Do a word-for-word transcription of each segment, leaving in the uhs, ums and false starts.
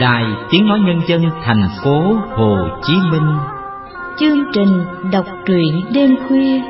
Đài Tiếng Nói Nhân dân thành phố Hồ Chí Minh. Chương trình đọc truyện đêm khuya.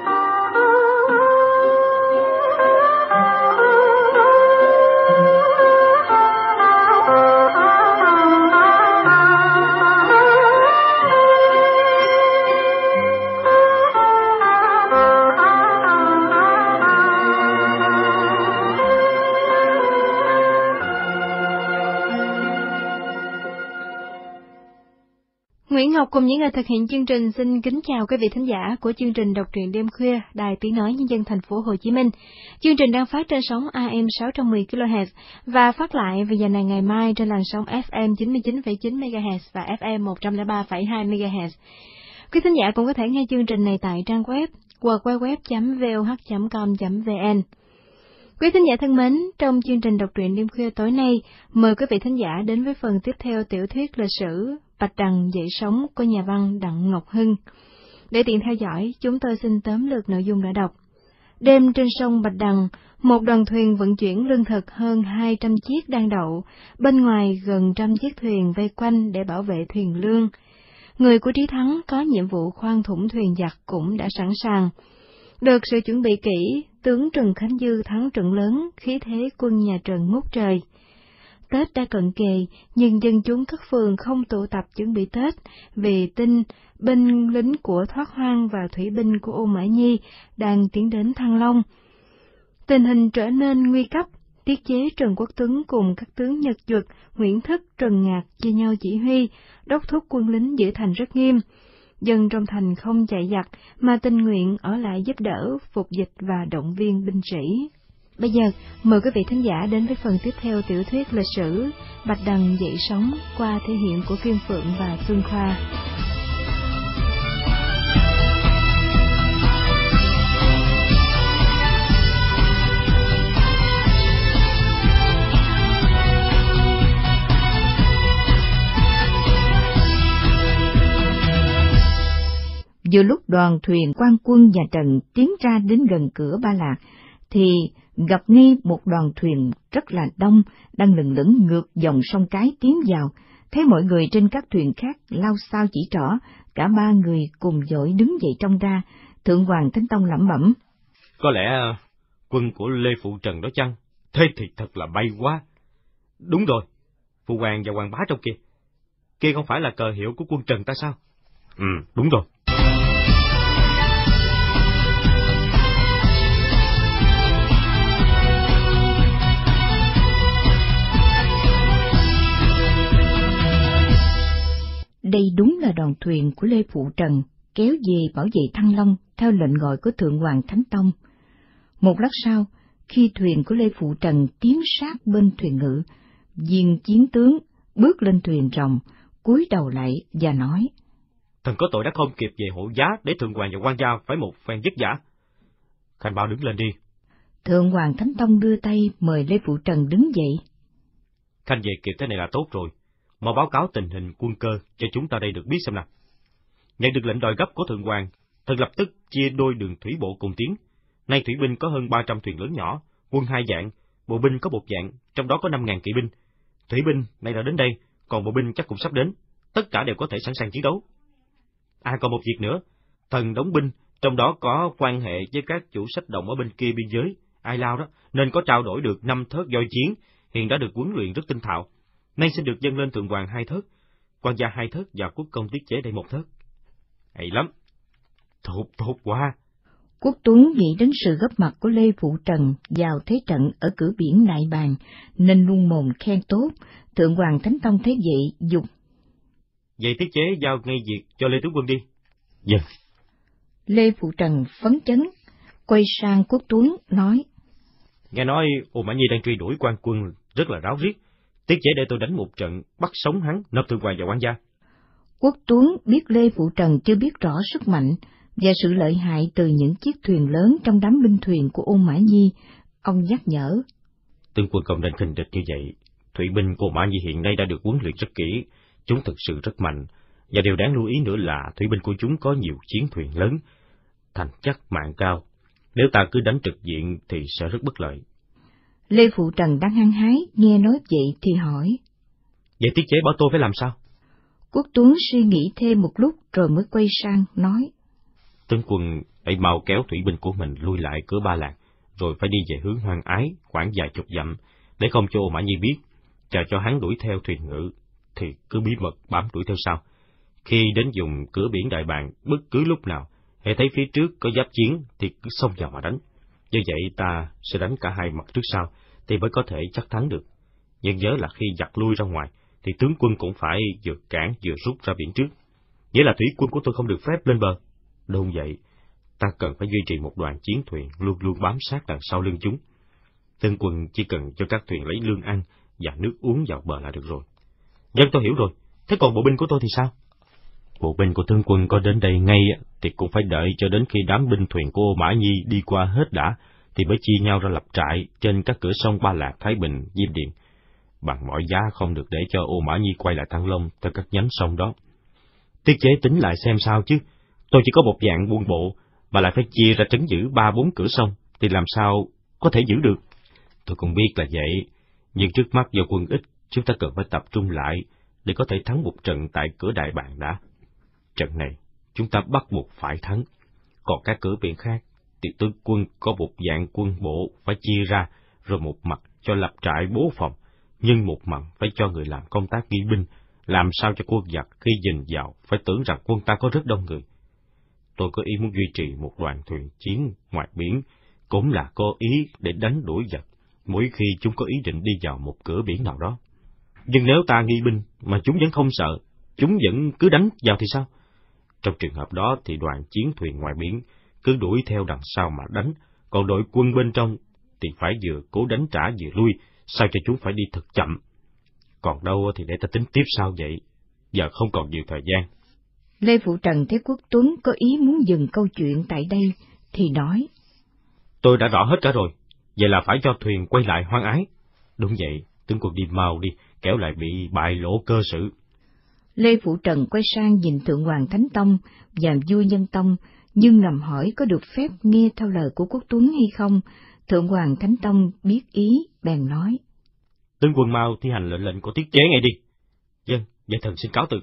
Nguyễn Ngọc cùng những người thực hiện chương trình xin kính chào quý vị thính giả của chương trình đọc truyện đêm khuya Đài Tiếng Nói Nhân dân thành phố Hồ Chí Minh. Chương trình đang phát trên sóng a em sáu trăm mười ki lô héc và phát lại vào giờ này ngày mai trên làn sóng ép em chín mươi chín phẩy chín mê ga héc và ép em một trăm lẻ ba phẩy hai mê ga héc. Quý thính giả cũng có thể nghe chương trình này tại trang web w w w chấm v o h chấm com chấm v n. Quý thính giả thân mến, trong chương trình đọc truyện đêm khuya tối nay, mời quý vị thính giả đến với phần tiếp theo tiểu thuyết lịch sử Bạch Đằng dậy sóng của nhà văn Đặng Ngọc Hưng. Để tiện theo dõi, chúng tôi xin tóm lược nội dung đã đọc. Đêm trên sông Bạch Đằng, một đoàn thuyền vận chuyển lương thực hơn hai trăm chiếc đang đậu, bên ngoài gần trăm chiếc thuyền vây quanh để bảo vệ thuyền lương. Người của Trí Thắng có nhiệm vụ khoan thủng thuyền giặc cũng đã sẵn sàng. Được sự chuẩn bị kỹ, tướng Trần Khánh Dư thắng trận lớn, khí thế quân nhà Trần ngút trời. Tết đã cận kề, nhưng dân chúng các phường không tụ tập chuẩn bị Tết, vì tin binh lính của Thoát Hoang và thủy binh của Ô Mã Nhi đang tiến đến Thăng Long. Tình hình trở nên nguy cấp, tiết chế Trần Quốc Tuấn cùng các tướng Nhật Duật, Nguyễn Thức, Trần Ngạc chia nhau chỉ huy, đốc thúc quân lính giữ thành rất nghiêm. Dân trong thành không chạy giặc, mà tình nguyện ở lại giúp đỡ, phục dịch và động viên binh sĩ. Bây giờ, mời quý vị thính giả đến với phần tiếp theo tiểu thuyết lịch sử Bạch Đằng dậy sóng qua thể hiện của Kim Phượng và Xuân Khoa. Vừa lúc đoàn thuyền quan quân nhà Trần tiến ra đến gần cửa Ba Lạc, thì gặp ngay một đoàn thuyền rất là đông đang lừng lững ngược dòng sông Cái tiến vào. Thấy mọi người trên các thuyền khác lao xao chỉ trỏ, cả ba người cùng dội đứng dậy trông ra. Thượng Hoàng Thánh Tông lẩm bẩm: Có lẽ quân của Lê Phụ Trần đó chăng? Thế thì thật là bay quá. Đúng rồi, Phụ Hoàng và Hoàng Bá trong kia, kia không phải là cờ hiệu của quân Trần ta sao? Ừ, đúng rồi. Đây đúng là đoàn thuyền của Lê Phụ Trần kéo về bảo vệ Thăng Long theo lệnh gọi của Thượng Hoàng Thánh Tông. Một lát sau, khi thuyền của Lê Phụ Trần tiến sát bên thuyền ngự, viên chiến tướng bước lên thuyền rồng, cúi đầu lại và nói: Thần có tội đã không kịp về hộ giá để Thượng Hoàng và quan gia phải một phen vất vả. Khanh Bảo đứng lên đi. Thượng Hoàng Thánh Tông đưa tay mời Lê Phụ Trần đứng dậy. Khanh về kịp thế này là tốt rồi. Mau báo cáo tình hình quân cơ cho chúng ta đây được biết xem nào. Nhận được lệnh đòi gấp của Thượng Hoàng, thần lập tức chia đôi đường thủy bộ cùng tiến. Nay thủy binh có hơn ba trăm thuyền lớn nhỏ, quân hai dạng, bộ binh có một dạng, trong đó có năm ngàn kỵ binh. Thủy binh nay đã đến đây, còn bộ binh chắc cũng sắp đến, tất cả đều có thể sẵn sàng chiến đấu. À, còn một việc nữa, thần đóng binh, trong đó có quan hệ với các chủ sách động ở bên kia biên giới, Ai Lao đó, nên có trao đổi được năm thớt voi chiến, hiện đã được huấn luyện rất tinh thạo. Nay xin được dâng lên Thượng Hoàng hai thớt, quan gia hai thớt và quốc công tiết chế đây một thớt. Hay lắm, tốt tốt quá. Quốc Tuấn nghĩ đến sự góp mặt của Lê Phụ Trần vào thế trận ở cửa biển Nại Bàn, nên luôn mồm khen tốt. Thượng Hoàng Thánh Tông thấy vậy dục: Vậy tiết chế giao ngay việc cho Lê Tướng Quân đi. Vâng. Lê Phụ Trần phấn chấn, quay sang Quốc Tuấn nói: Nghe nói Ô Mã Nhi đang truy đuổi quan quân rất là ráo riết. Tiết chế để tôi đánh một trận, bắt sống hắn, nộp Thượng Hoàng và quan gia. Quốc Tuấn biết Lê Phụ Trần chưa biết rõ sức mạnh và sự lợi hại từ những chiếc thuyền lớn trong đám binh thuyền của Ô Mã Nhi. Ông nhắc nhở: Tướng quân không nên khinh địch như vậy. Thủy binh của Ô Mã Nhi hiện nay đã được huấn luyện rất kỹ, chúng thực sự rất mạnh. Và điều đáng lưu ý nữa là thủy binh của chúng có nhiều chiến thuyền lớn, thành chắc mạng cao. Nếu ta cứ đánh trực diện thì sẽ rất bất lợi. Lê Phụ Trần đang hăng hái, nghe nói vậy thì hỏi: Vậy tiết chế bảo tôi phải làm sao? Quốc Tuấn suy nghĩ thêm một lúc rồi mới quay sang nói. Tướng quân phải mau kéo thủy binh của mình lui lại cửa Ba Lạc, rồi phải đi về hướng Hoang Ái khoảng vài chục dặm, để không cho Ô Mã Nhi biết, chờ cho hắn đuổi theo thuyền ngự, thì cứ bí mật bám đuổi theo sau. Khi đến vùng cửa biển Đại Bàng, bất cứ lúc nào, hễ thấy phía trước có giáp chiến thì cứ xông vào mà đánh. Như vậy ta sẽ đánh cả hai mặt trước sau, thì mới có thể chắc thắng được. Nhưng nhớ là khi giặc lui ra ngoài, thì tướng quân cũng phải vừa cản vừa rút ra biển trước. Nghĩa là thủy quân của tôi không được phép lên bờ. Đúng vậy, ta cần phải duy trì một đoàn chiến thuyền luôn luôn bám sát đằng sau lưng chúng. Tướng quân chỉ cần cho các thuyền lấy lương ăn và nước uống vào bờ là được rồi. Dân tôi hiểu rồi, thế còn bộ binh của tôi thì sao? Bộ binh của tướng quân có đến đây ngay thì cũng phải đợi cho đến khi đám binh thuyền của Ô Mã Nhi đi qua hết đã, thì mới chia nhau ra lập trại trên các cửa sông Ba Lạc, Thái Bình, Diêm Điền. Bằng mọi giá không được để cho Ô Mã Nhi quay lại Thăng Long theo các nhánh sông đó. Tiết chế tính lại xem sao chứ, tôi chỉ có một dạng buôn bộ, mà lại phải chia ra trấn giữ ba bốn cửa sông, thì làm sao có thể giữ được? Tôi cũng biết là vậy, nhưng trước mắt do quân ít, chúng ta cần phải tập trung lại để có thể thắng một trận tại cửa Đại Bàng đã. Trận này, chúng ta bắt buộc phải thắng. Còn các cửa biển khác, thì tướng quân có một dạng quân bộ phải chia ra, rồi một mặt cho lập trại bố phòng, nhưng một mặt phải cho người làm công tác ghi binh, làm sao cho quân giặc khi nhìn vào phải tưởng rằng quân ta có rất đông người. Tôi có ý muốn duy trì một đoàn thuyền chiến ngoài biển, cũng là có ý để đánh đuổi giặc, mỗi khi chúng có ý định đi vào một cửa biển nào đó. Nhưng nếu ta nghi binh mà chúng vẫn không sợ, chúng vẫn cứ đánh vào thì sao? Trong trường hợp đó thì đoàn chiến thuyền ngoài biển cứ đuổi theo đằng sau mà đánh, còn đội quân bên trong thì phải vừa cố đánh trả vừa lui, sao cho chúng phải đi thật chậm. Còn đâu thì để ta tính tiếp sau vậy, giờ không còn nhiều thời gian. Lê Phụ Trần thấy Quốc Tuấn có ý muốn dừng câu chuyện tại đây, thì nói. Tôi đã rõ hết cả rồi, vậy là phải cho thuyền quay lại Hoang Ái. Đúng vậy, tướng quân đi mau đi, kẻo lại bị bại lộ cơ sự. Lê Phụ Trần quay sang nhìn Thượng Hoàng Thánh Tông và Vua Nhân Tông, nhưng ngầm hỏi có được phép nghe theo lời của Quốc Tuấn hay không. Thượng Hoàng Thánh Tông biết ý, bèn nói. Tướng quân mau thi hành lệnh lệnh của tiết chế ngay đi. Dân, vậy thần xin cáo từ.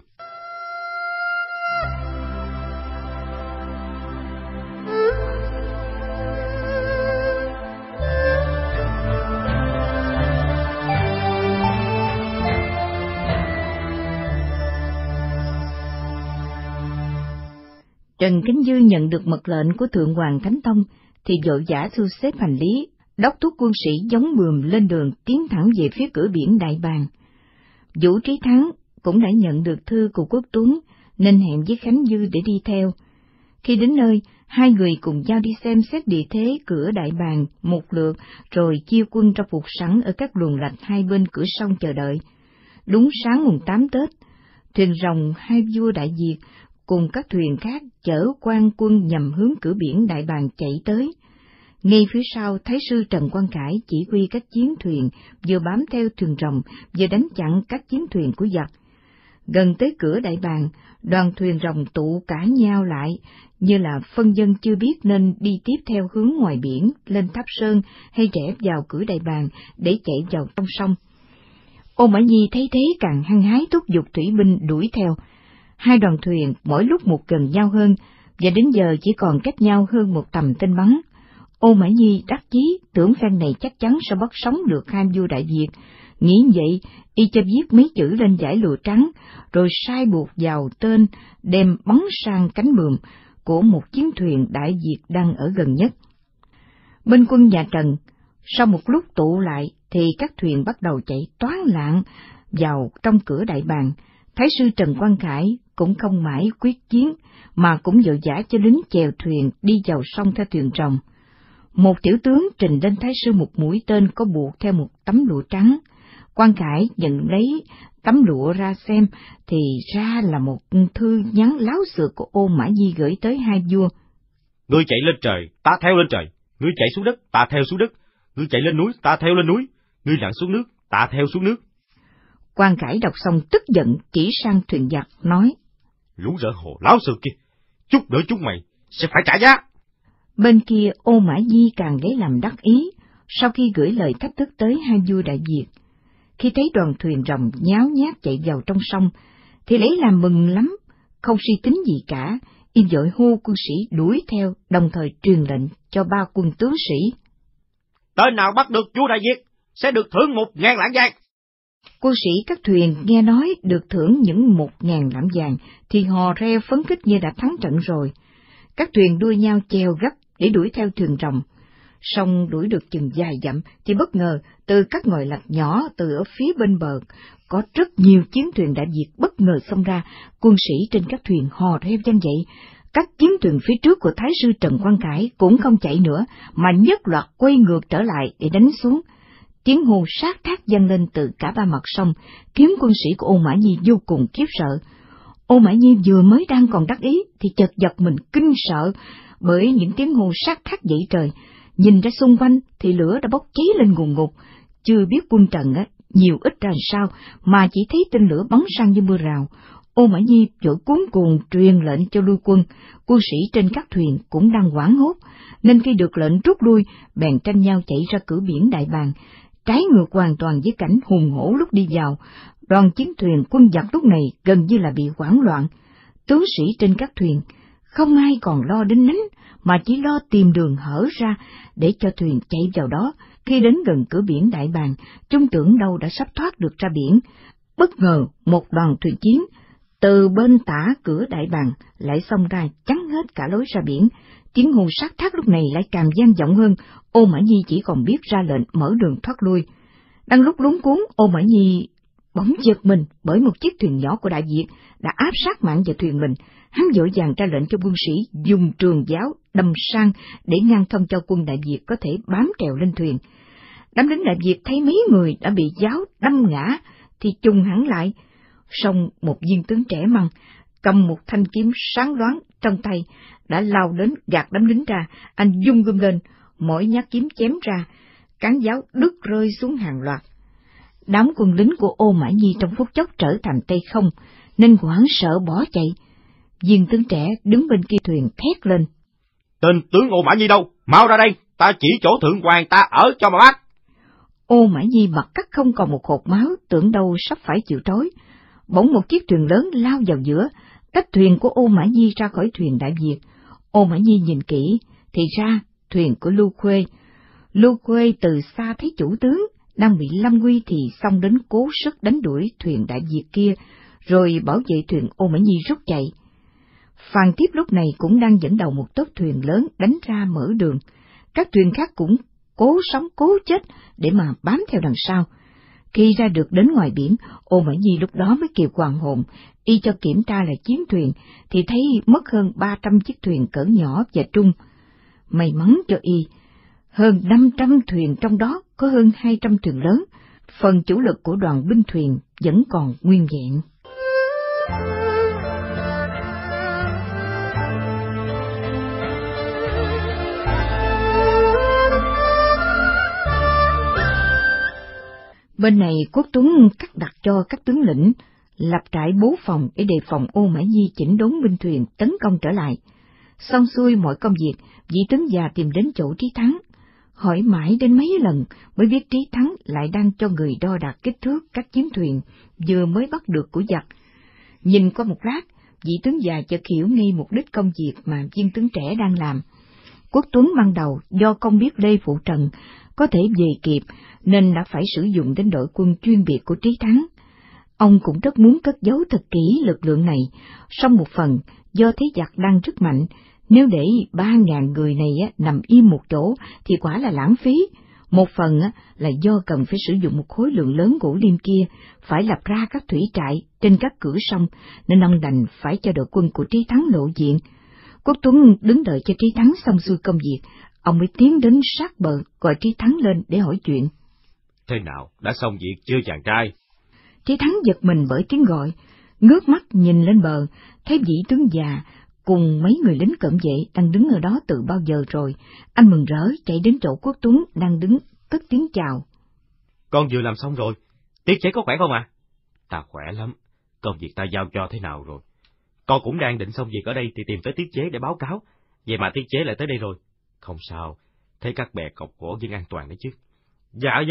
Trần Kính Dư nhận được mật lệnh của Thượng Hoàng Thánh Tông, thì vội vã thu xếp hành lý, đốc thúc quân sĩ giống bườm lên đường tiến thẳng về phía cửa biển Đại Bàng. Vũ Trí Thắng cũng đã nhận được thư của Quốc Tuấn, nên hẹn với Khánh Dư để đi theo. Khi đến nơi, hai người cùng nhau đi xem xét địa thế cửa Đại Bàng một lượt, rồi chia quân ra phục sẵn ở các luồng lạch hai bên cửa sông chờ đợi. Đúng sáng mùng tám Tết, thuyền rồng hai vua Đại Việt cùng các thuyền khác chở quan quân nhằm hướng cửa biển Đại Bàng chạy tới. Ngay phía sau, Thái sư Trần Quang Khải chỉ huy các chiến thuyền vừa bám theo thuyền rồng, vừa đánh chặn các chiến thuyền của giặc. Gần tới cửa Đại Bàng, đoàn thuyền rồng tụ cả nhau lại, như là phân dân chưa biết nên đi tiếp theo hướng ngoài biển, lên Tháp Sơn hay rẽ vào cửa Đại Bàng để chạy vào trong sông. Ô Mã Nhi thấy thế càng hăng hái thúc giục thủy binh đuổi theo. Hai đoàn thuyền mỗi lúc một gần nhau hơn, và đến giờ chỉ còn cách nhau hơn một tầm tên bắn. Ô Mã Nhi đắc chí tưởng phen này chắc chắn sẽ bắt sống được hai vua Đại Việt. Nghĩ vậy, y cho viết mấy chữ lên dải lụa trắng, rồi sai buộc vào tên, đem bắn sang cánh buồm của một chiến thuyền Đại Việt đang ở gần nhất. Bên quân nhà Trần, sau một lúc tụ lại, thì các thuyền bắt đầu chạy toán loạn vào trong cửa Đại Bàng. Thái sư Trần Quang Khải cũng không mãi quyết chiến, mà cũng vội vã cho lính chèo thuyền đi vào sông theo thuyền rồng. Một tiểu tướng trình lên Thái sư một mũi tên có buộc theo một tấm lụa trắng. Quang Khải nhận lấy tấm lụa ra xem, thì ra là một thư nhắn láo xược của Ô Mã Nhi gửi tới hai vua. Ngươi chạy lên trời, ta theo lên trời. Ngươi chạy xuống đất, ta theo xuống đất. Ngươi chạy lên núi, ta theo lên núi. Ngươi lặn xuống nước, ta theo xuống nước. Quang Khải đọc xong tức giận chỉ sang thuyền giặc, nói. Lũ rỡ hồ láo xược kia, chút nữa chúng mày sẽ phải trả giá. Bên kia Ô Mã Nhi càng lấy làm đắc ý, sau khi gửi lời thách thức tới hai vua Đại Việt. khi thấy đoàn thuyền rồng nháo nhác chạy vào trong sông, thì lấy làm mừng lắm, không suy tính gì cả, y vội hô quân sĩ đuổi theo, đồng thời truyền lệnh cho ba quân tướng sĩ. Tên nào bắt được vua Đại Việt sẽ được thưởng một ngàn lạng vàng. Quân sĩ các thuyền nghe nói được thưởng những một ngàn lạng vàng thì hò reo phấn khích như đã thắng trận rồi. Các thuyền đua nhau chèo gấp để đuổi theo thuyền rồng. Song đuổi được chừng vài dặm thì bất ngờ từ các ngòi lạch nhỏ từ ở phía bên bờ có rất nhiều chiến thuyền Đại Việt bất ngờ xông ra. Quân sĩ trên các thuyền hò reo vang dậy. Các chiến thuyền phía trước của Thái sư Trần Quang Khải cũng không chạy nữa mà nhất loạt quay ngược trở lại để đánh xuống. Tiếng hô sát thác vang lên từ cả ba mặt sông, khiến quân sĩ của Ô Mã Nhi vô cùng khiếp sợ. Ô Mã Nhi vừa mới đang còn đắc ý thì chợt giật mình kinh sợ bởi những tiếng hô sát thác dậy trời. Nhìn ra xung quanh thì lửa đã bốc cháy lên ngùn ngụt, chưa biết quân Trần á nhiều ít ra sao mà chỉ thấy tên lửa bắn sang như mưa rào. Ô Mã Nhi vội cuống cuồng truyền lệnh cho lui quân. Quân sĩ trên các thuyền cũng đang hoảng hốt, nên khi được lệnh rút lui, bèn tranh nhau chạy ra cửa biển Đại Bàng, trái ngược hoàn toàn với cảnh hùng hổ lúc đi vào. Đoàn chiến thuyền quân giặc lúc này gần như là bị hoảng loạn. Tướng sĩ trên các thuyền không ai còn lo đến nánh, mà chỉ lo tìm đường hở ra để cho thuyền chạy vào đó. Khi đến gần cửa biển Đại Bàng, chúng tưởng đâu đã sắp thoát được ra biển. Bất ngờ một đoàn thuyền chiến từ bên tả cửa Đại Bàng lại xông ra chắn hết cả lối ra biển. Tiếng hô sát thác lúc này lại càng vang vọng hơn. Ô Mã Nhi chỉ còn biết ra lệnh mở đường thoát lui. Đang lúc luống cuống, Ô Mã Nhi bỗng giật mình bởi một chiếc thuyền nhỏ của Đại Việt đã áp sát mạng vào thuyền mình. Hắn vội vàng ra lệnh cho quân sĩ dùng trường giáo đâm sang để ngăn không cho quân Đại Việt có thể bám trèo lên thuyền. Đám lính Đại Việt thấy mấy người đã bị giáo đâm ngã thì trùng hẳn lại. Song một viên tướng trẻ măng cầm một thanh kiếm sáng loáng trong tay đã lao đến gạt đám lính ra. Anh vung gươm lên, mỗi nhát kiếm chém ra, cán giáo đứt rơi xuống hàng loạt. Đám quân lính của Ô Mã Nhi trong phút chốc trở thành tay không, nên hoảng sợ bỏ chạy. Viên tướng trẻ đứng bên kia thuyền thét lên: Tên tướng Ô Mã Nhi đâu? Mau ra đây, ta chỉ chỗ thượng hoàng ta ở cho mà bắt. Ô Mã Nhi mặt cắt không còn một hột máu, tưởng đâu sắp phải chịu trói. Bỗng một chiếc thuyền lớn lao vào giữa, tách thuyền của Ô Mã Nhi ra khỏi thuyền Đại Việt. Ô Mã Nhi nhìn kỹ, thì ra thuyền của Lưu Khuê. Lưu Khuê từ xa thấy chủ tướng đang bị lâm nguy thì xông đến cố sức đánh đuổi thuyền Đại Việt kia, rồi bảo vệ thuyền Ô Mã Nhi rút chạy. Phan Tiếp lúc này cũng đang dẫn đầu một tốp thuyền lớn đánh ra mở đường. Các thuyền khác cũng cố sống cố chết để mà bám theo đằng sau. Khi ra được đến ngoài biển, Ô Mã Nhi lúc đó mới kịp hoàn hồn. Y cho kiểm tra lại chiến thuyền thì thấy mất hơn ba trăm chiếc thuyền cỡ nhỏ và trung. May mắn cho Y, hơn năm trăm thuyền trong đó có hơn hai trăm thuyền lớn, phần chủ lực của đoàn binh thuyền vẫn còn nguyên vẹn. Bên này Quốc Tuấn cắt đặt cho các tướng lĩnh lập trại bố phòng để đề phòng Ô Mã Nhi chỉnh đốn binh thuyền tấn công trở lại. Xong xuôi mọi công việc, vị tướng già tìm đến chỗ Trí Thắng, hỏi mãi đến mấy lần mới biết Trí Thắng lại đang cho người đo đạc kích thước các chiến thuyền vừa mới bắt được của giặc. Nhìn qua một lát, vị tướng già chợt hiểu ngay mục đích công việc mà viên tướng trẻ đang làm. Quốc Tuấn ban đầu do không biết Lê Phụ Trần có thể về kịp nên đã phải sử dụng đến đội quân chuyên biệt của Trí Thắng. Ông cũng rất muốn cất giấu thật kỹ lực lượng này, song một phần do thấy giặc đang rất mạnh, nếu để ba ngàn người này nằm im một chỗ thì quả là lãng phí. Một phần là do cần phải sử dụng một khối lượng lớn gỗ lim kia, phải lập ra các thủy trại trên các cửa sông, nên ông đành phải cho đội quân của Trí Thắng lộ diện. Quốc Tuấn đứng đợi cho Trí Thắng xong xuôi công việc, ông mới tiến đến sát bờ gọi Trí Thắng lên để hỏi chuyện. Thế nào, đã xong việc chưa chàng trai? Trí Thắng giật mình bởi tiếng gọi, ngước mắt nhìn lên bờ, thấy vị tướng già cùng mấy người lính cận vệ đang đứng ở đó từ bao giờ rồi. Anh mừng rỡ chạy đến chỗ Quốc Tuấn đang đứng, cất tiếng chào. Con vừa làm xong rồi, Tiết chế có khỏe không ạ? À? Ta khỏe lắm, công việc ta giao cho thế nào rồi? Con cũng đang định xong việc ở đây thì tìm tới Tiết chế để báo cáo, vậy mà Tiết chế lại tới đây rồi. Không sao, thấy các bè cọc gỗ vẫn an toàn đấy chứ. Dạ dân,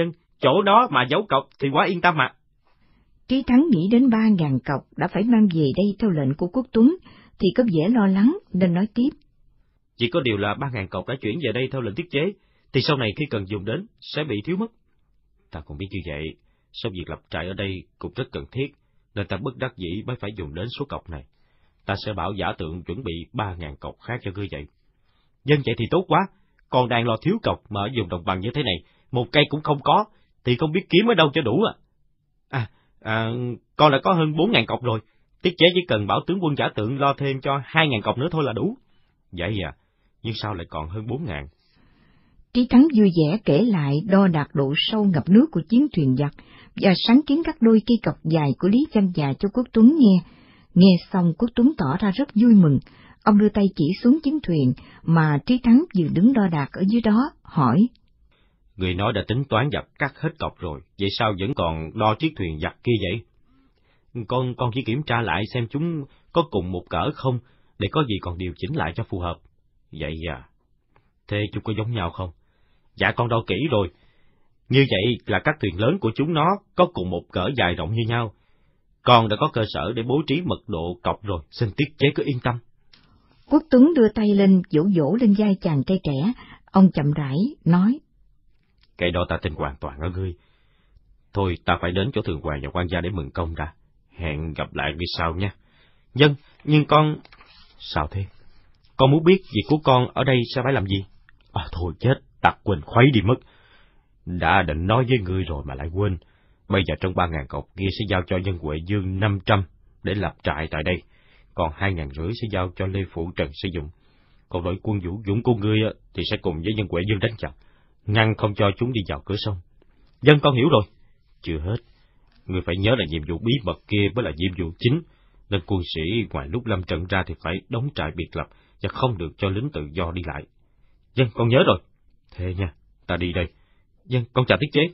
chỗ đó mà giấu cọc thì quá yên tâm mà. Trí Thắng nghĩ đến ba ngàn cọc đã phải mang về đây theo lệnh của Quốc Tuấn, thì có vẻ lo lắng nên nói tiếp. Chỉ có điều là ba ngàn cọc đã chuyển về đây theo lệnh tiết chế, thì sau này khi cần dùng đến sẽ bị thiếu mất. Ta cũng biết như vậy, sau việc lập trại ở đây cũng rất cần thiết, nên ta bất đắc dĩ mới phải dùng đến số cọc này. Ta sẽ bảo giả tượng chuẩn bị ba ngàn cọc khác cho ngươi vậy. Dân vậy thì tốt quá, còn đang lo thiếu cọc mà ở vùng đồng bằng như thế này, một cây cũng không có, thì không biết kiếm ở đâu cho đủ à. À, à con đã có hơn bốn ngàn cọc rồi, tiết chế chỉ cần bảo tướng quân giả tượng lo thêm cho hai ngàn cọc nữa thôi là đủ. Vậy à, nhưng sao lại còn hơn bốn ngàn? Trí Thắng vui vẻ kể lại đo đạc độ sâu ngập nước của chiến thuyền giặc và sáng kiến các đôi cây cọc dài của Lý Văn Già cho Quốc Tuấn nghe. Nghe xong Quốc Tuấn tỏ ra rất vui mừng, ông đưa tay chỉ xuống chiến thuyền mà Trí Thắng vừa đứng đo đạc ở dưới đó, hỏi. Người nói đã tính toán giặc cắt hết cọc rồi, vậy sao vẫn còn đo chiếc thuyền giặc kia vậy? Con con chỉ kiểm tra lại xem chúng có cùng một cỡ không, để có gì còn điều chỉnh lại cho phù hợp. Vậy à? Thế chúng có giống nhau không? Dạ con đo kỹ rồi. Như vậy là các thuyền lớn của chúng nó có cùng một cỡ dài rộng như nhau. Con đã có cơ sở để bố trí mật độ cọc rồi, xin tiết chế cứ yên tâm. Quốc Tuấn đưa tay lên vỗ vỗ lên vai chàng trai trẻ, ông chậm rãi nói. Cái đó ta tin hoàn toàn ở ngươi. Thôi ta phải đến chỗ thượng hoàng và quan gia để mừng công ra. Hẹn gặp lại vì sau nha. Dân, nhưng con... Sao thế? Con muốn biết việc của con ở đây sẽ phải làm gì? À, thôi chết, ta quên khuấy đi mất. Đã định nói với ngươi rồi mà lại quên. Bây giờ trong ba ngàn cọc kia sẽ giao cho Dân Huệ Dương năm trăm để lập trại tại đây. Còn hai ngàn rưỡi sẽ giao cho Lê Phụ Trần sử dụng. Còn đội quân vũ dũng của ngươi thì sẽ cùng với Dân Huệ Dương đánh chặn, ngăn không cho chúng đi vào cửa sông. Dân con hiểu rồi. Chưa hết. Ngươi phải nhớ là nhiệm vụ bí mật kia mới là nhiệm vụ chính, nên quân sĩ ngoài lúc lâm trận ra thì phải đóng trại biệt lập và không được cho lính tự do đi lại. Dân con nhớ rồi. Thế nha, ta đi đây. Dân con chào tiết chế.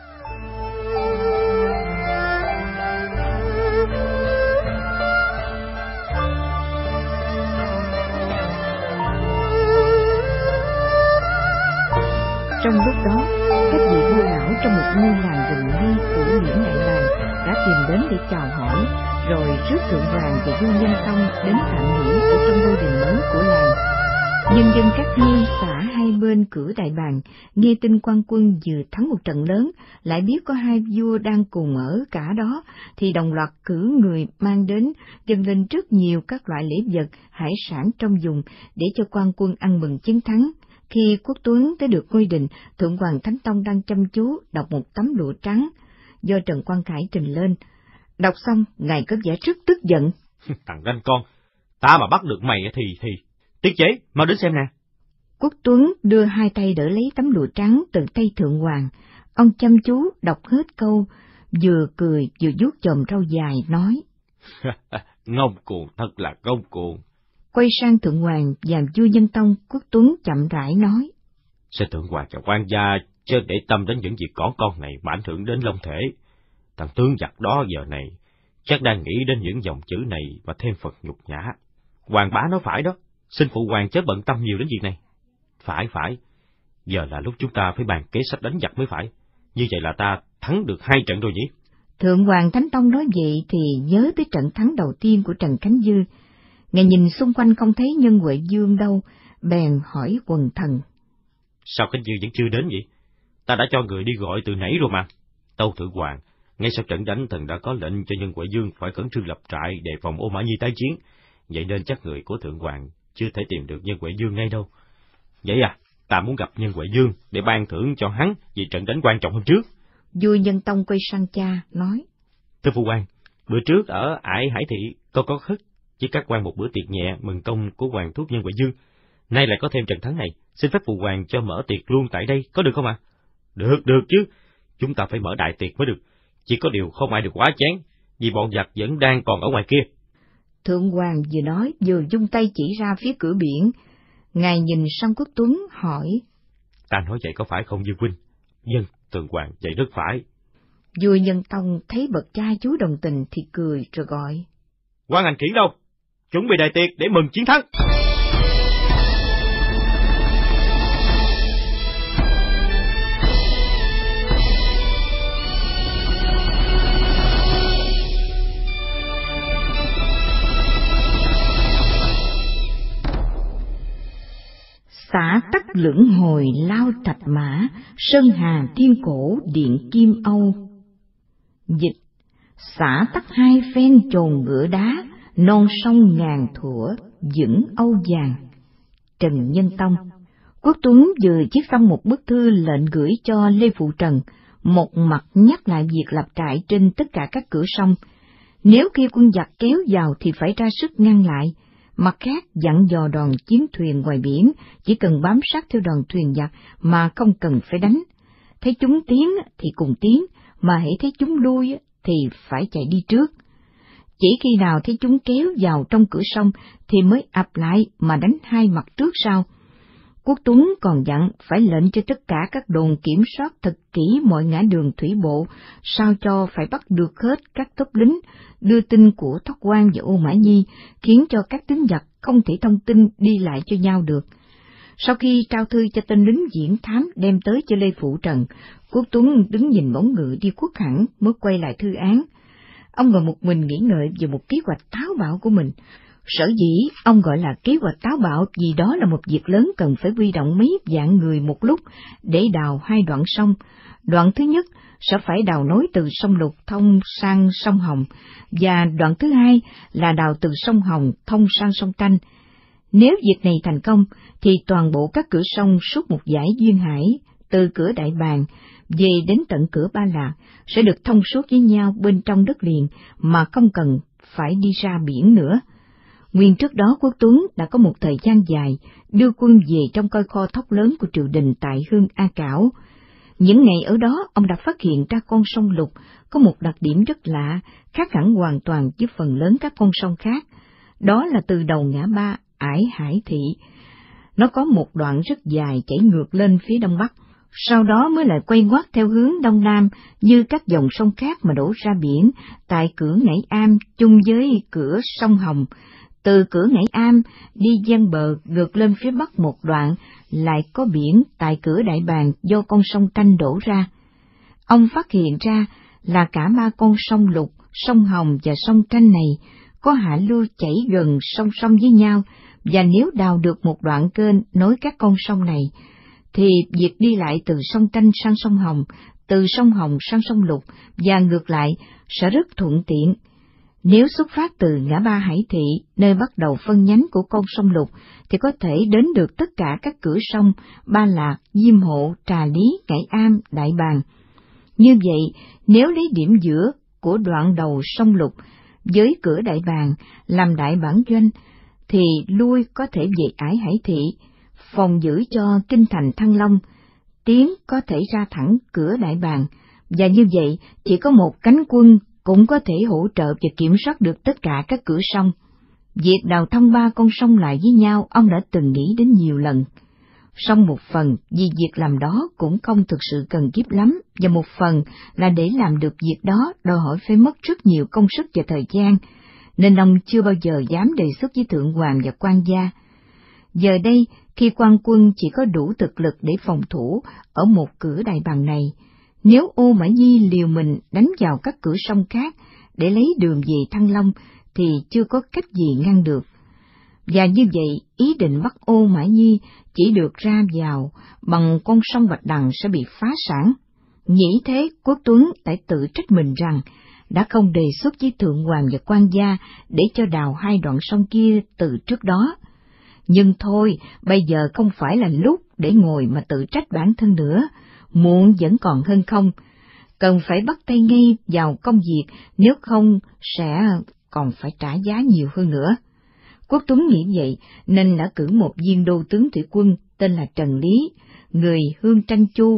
Trong lúc đó, các vị vua lão trong một ngôi làng rừng ngay của Nguyễn Đại Bàng đã tìm đến để chào hỏi, rồi rước thượng hoàng và vua Nhân Tông đến tạm nghỉ ở trong ngôi đình mới của làng. Nhân dân các thôn xã hai bên cửa Đại Bàng nghe tin quan quân vừa thắng một trận lớn, lại biết có hai vua đang cùng ở cả đó, thì đồng loạt cử người mang đến dâng lên rất nhiều các loại lễ vật, hải sản trong vùng để cho quan quân ăn mừng chiến thắng. Khi Quốc Tuấn tới được ngôi đình, Thượng hoàng Thánh Tông đang chăm chú đọc một tấm lụa trắng do Trần Quang Khải trình lên. Đọc xong, ngài có vẻ rất tức giận. Thằng ranh con, ta mà bắt được mày thì thì tiết chế, mau đến xem nè. Quốc Tuấn đưa hai tay đỡ lấy tấm lụa trắng từ tay Thượng hoàng. Ông chăm chú đọc hết câu, vừa cười vừa vuốt chòm râu dài nói. Ngông cuồng, thật là ngông cuồng. Quay sang Thượng hoàng và vua Nhân Tông, Quốc Tuấn chậm rãi nói. Xin Thượng hoàng và quan gia chớ để tâm đến những việc cỏ con này mà ảnh hưởng đến long thể. Thằng tướng giặc đó giờ này chắc đang nghĩ đến những dòng chữ này và thêm phần nhục nhã. Hoàng bá nói phải đó, xin phụ hoàng chớ bận tâm nhiều đến việc này. Phải phải, giờ là lúc chúng ta phải bàn kế sách đánh giặc mới phải. Như vậy là ta thắng được hai trận rồi nhỉ? Thượng hoàng Thánh Tông nói vậy thì nhớ tới trận thắng đầu tiên của Trần Khánh Dư. Ngài nhìn xung quanh không thấy Nhân Huệ Dương đâu, bèn hỏi quần thần. Sao Khánh Dư vẫn chưa đến vậy? Ta đã cho người đi gọi từ nãy rồi mà. Tâu Thượng hoàng, ngay sau trận đánh thần đã có lệnh cho Nhân Huệ Dương phải khẩn trương lập trại đề phòng Ô Mã Nhi tái chiến. Vậy nên chắc người của Thượng hoàng chưa thể tìm được Nhân Huệ Dương ngay đâu. Vậy à, ta muốn gặp Nhân Huệ Dương để ban thưởng cho hắn vì trận đánh quan trọng hôm trước. Vua Nhân Tông quay sang cha, nói. Thưa phụ hoàng, bữa trước ở Ải Hải Thị con có khất chỉ các quan một bữa tiệc nhẹ mừng công của hoàng thúc Nhân Huệ Dương. Nay lại có thêm trận thắng này, xin phép phụ hoàng cho mở tiệc luôn tại đây, có được không ạ? À? Được, được chứ, chúng ta phải mở đại tiệc mới được. Chỉ có điều không ai được quá chén, vì bọn giặc vẫn đang còn ở ngoài kia. Thượng hoàng vừa nói vừa dung tay chỉ ra phía cửa biển. Ngài nhìn sang Quốc Tuấn hỏi. Ta nói vậy có phải không Dương huynh? Dân, Thượng hoàng vậy rất phải. Vua Nhân Tông thấy bậc cha chú đồng tình thì cười rồi gọi. Quan hành kiển đâu? Chuẩn bị đại tiệc để mừng chiến thắng. lưỡng hồi lao thạch mã, sơn hà thiên cổ điện kim Âu. Dịch: xả tắc hai phen chồn ngựa đá, non sông ngàn thuở vững Âu vàng. Trần Nhân Tông. Quốc Tuấn vừa viết xong một bức thư lệnh gửi cho Lê Phụ Trần, một mặt nhắc lại việc lập trại trên tất cả các cửa sông. Nếu kia quân giặc kéo vào thì phải ra sức ngăn lại. Mặt khác dặn dò đoàn chiến thuyền ngoài biển chỉ cần bám sát theo đoàn thuyền giặc mà không cần phải đánh. Thấy chúng tiến thì cùng tiến, mà hễ thấy chúng lui thì phải chạy đi trước. Chỉ khi nào thấy chúng kéo vào trong cửa sông thì mới ập lại mà đánh hai mặt trước sau. Quốc Tuấn còn dặn phải lệnh cho tất cả các đồn kiểm soát thật kỹ mọi ngã đường thủy bộ, sao cho phải bắt được hết các tốp lính, đưa tin của Thóc Quang và Ô Mã Nhi, khiến cho các tướng giặc không thể thông tin đi lại cho nhau được. Sau khi trao thư cho tên lính diễn thám đem tới cho Lê Phụ Trần, Quốc Tuấn đứng nhìn bóng ngựa đi khuất hẳn mới quay lại thư án. Ông ngồi một mình nghĩ ngợi về một kế hoạch táo bạo của mình. Sở dĩ ông gọi là kế hoạch táo bạo vì đó là một việc lớn cần phải huy động mấy vạn người một lúc để đào hai đoạn sông. Đoạn thứ nhất sẽ phải đào nối từ sông Lục thông sang sông Hồng, và đoạn thứ hai là đào từ sông Hồng thông sang sông Tranh. Nếu việc này thành công thì toàn bộ các cửa sông suốt một dải duyên hải, từ cửa Đại Bàng về đến tận cửa Ba Lạc sẽ được thông suốt với nhau bên trong đất liền mà không cần phải đi ra biển nữa. Nguyên trước đó Quốc Tuấn đã có một thời gian dài đưa quân về trong coi kho thóc lớn của triều đình tại Hương A Cảo. Những ngày ở đó ông đã phát hiện ra con sông Lục có một đặc điểm rất lạ, khác hẳn hoàn toàn với phần lớn các con sông khác. Đó là từ đầu ngã ba Ải Hải Thị, nó có một đoạn rất dài chảy ngược lên phía đông bắc, sau đó mới lại quay ngoắt theo hướng đông nam như các dòng sông khác mà đổ ra biển tại cửa Ngãi Am chung với cửa sông Hồng. Từ cửa Ngãi Am đi ven bờ ngược lên phía bắc một đoạn lại có biển tại cửa Đại Bàng do con sông Tranh đổ ra. Ông phát hiện ra là cả ba con sông Lục, sông Hồng và sông Tranh này có hạ lưu chảy gần song song với nhau, và nếu đào được một đoạn kênh nối các con sông này, thì việc đi lại từ sông Tranh sang sông Hồng, từ sông Hồng sang sông Lục và ngược lại sẽ rất thuận tiện. Nếu xuất phát từ ngã ba Hải Thị, nơi bắt đầu phân nhánh của con sông Lục, thì có thể đến được tất cả các cửa sông Ba Lạc, Diêm Hộ, Trà Lý, Ngãi Am, Đại Bàng. Như vậy, nếu lấy điểm giữa của đoạn đầu sông Lục với cửa Đại Bàng làm đại bản doanh, thì lui có thể về Ải Hải Thị, phòng giữ cho kinh thành Thăng Long, tiến có thể ra thẳng cửa Đại Bàng, và như vậy chỉ có một cánh quân cũng có thể hỗ trợ và kiểm soát được tất cả các cửa sông. Việc đào thông ba con sông lại với nhau ông đã từng nghĩ đến nhiều lần. Song một phần vì việc làm đó cũng không thực sự cần kiếp lắm, và một phần là để làm được việc đó đòi hỏi phải mất rất nhiều công sức và thời gian, nên ông chưa bao giờ dám đề xuất với Thượng Hoàng và quan gia. Giờ đây, khi quan quân chỉ có đủ thực lực để phòng thủ ở một cửa Đại Bàng này, nếu Ô Mã Nhi liều mình đánh vào các cửa sông khác để lấy đường về Thăng Long thì chưa có cách gì ngăn được. Và như vậy, ý định bắt Ô Mã Nhi chỉ được ra vào bằng con sông Bạch Đằng sẽ bị phá sản. Nghĩ thế, Quốc Tuấn lại tự trách mình rằng đã không đề xuất với Thượng Hoàng và quan gia để cho đào hai đoạn sông kia từ trước đó. Nhưng thôi, bây giờ không phải là lúc để ngồi mà tự trách bản thân nữa, muộn vẫn còn hơn không. Cần phải bắt tay ngay vào công việc, nếu không sẽ còn phải trả giá nhiều hơn nữa. Quốc Tuấn nghĩ vậy nên đã cử một viên đô tướng thủy quân tên là Trần Lý, người Hương Tranh Chu,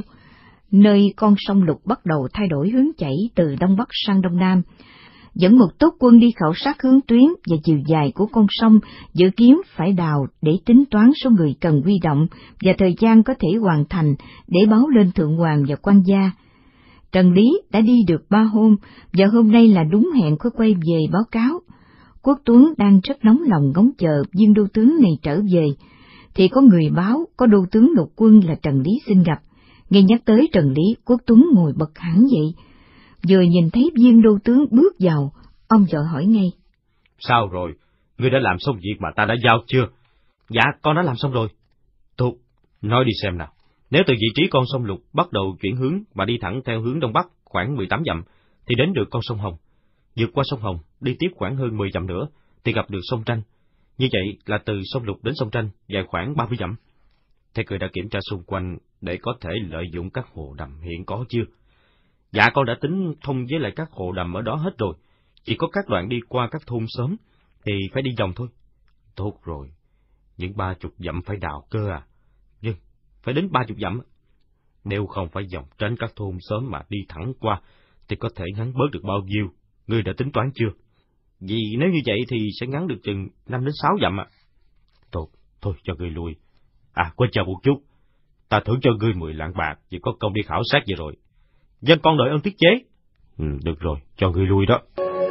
nơi con sông Lục bắt đầu thay đổi hướng chảy từ đông bắc sang đông nam, dẫn một tốp quân đi khảo sát hướng tuyến và chiều dài của con sông, dự kiến phải đào để tính toán số người cần huy động và thời gian có thể hoàn thành để báo lên Thượng Hoàng và quan gia. Trần Lý đã đi được ba hôm, và hôm nay là đúng hẹn có quay về báo cáo. Quốc Tuấn đang rất nóng lòng ngóng chờ viên đô tướng này trở về, thì có người báo có đô tướng lục quân là Trần Lý xin gặp. Nghe nhắc tới Trần Lý, Quốc Tuấn ngồi bật hẳn dậy. Vừa nhìn thấy viên đô tướng bước vào, ông vội hỏi ngay. Sao rồi? Ngươi đã làm xong việc mà ta đã giao chưa? Dạ, con đã làm xong rồi. Tốt, Nói đi xem nào, nếu từ vị trí con sông Lục bắt đầu chuyển hướng và đi thẳng theo hướng đông bắc khoảng mười tám dặm, thì đến được con sông Hồng. Vượt qua sông Hồng, đi tiếp khoảng hơn mười dặm nữa, thì gặp được sông Tranh. Như vậy là từ sông Lục đến sông Tranh dài khoảng ba mươi dặm. Thầy Cười đã kiểm tra xung quanh để có thể lợi dụng các hồ đầm hiện có chưa? Dạ, con đã tính thông với lại các hồ đầm ở đó hết rồi. Chỉ có các đoạn đi qua các thôn xóm thì phải đi vòng thôi. Tốt rồi, những ba chục dặm phải đào cơ à? Nhưng phải đến ba chục dặm. Nếu không phải vòng tránh các thôn xóm mà đi thẳng qua, thì có thể ngắn bớt được bao nhiêu? Ngươi đã tính toán chưa? Vì nếu như vậy thì sẽ ngắn được chừng năm đến sáu dặm ạ. À. Tốt, thôi cho ngươi lui. À, quên chờ một chút. Ta thưởng cho ngươi mười lạng bạc vì có công đi khảo sát vậy rồi. Dân con đợi ơn tiết chế. Ừ, được rồi, cho ngươi lui đó.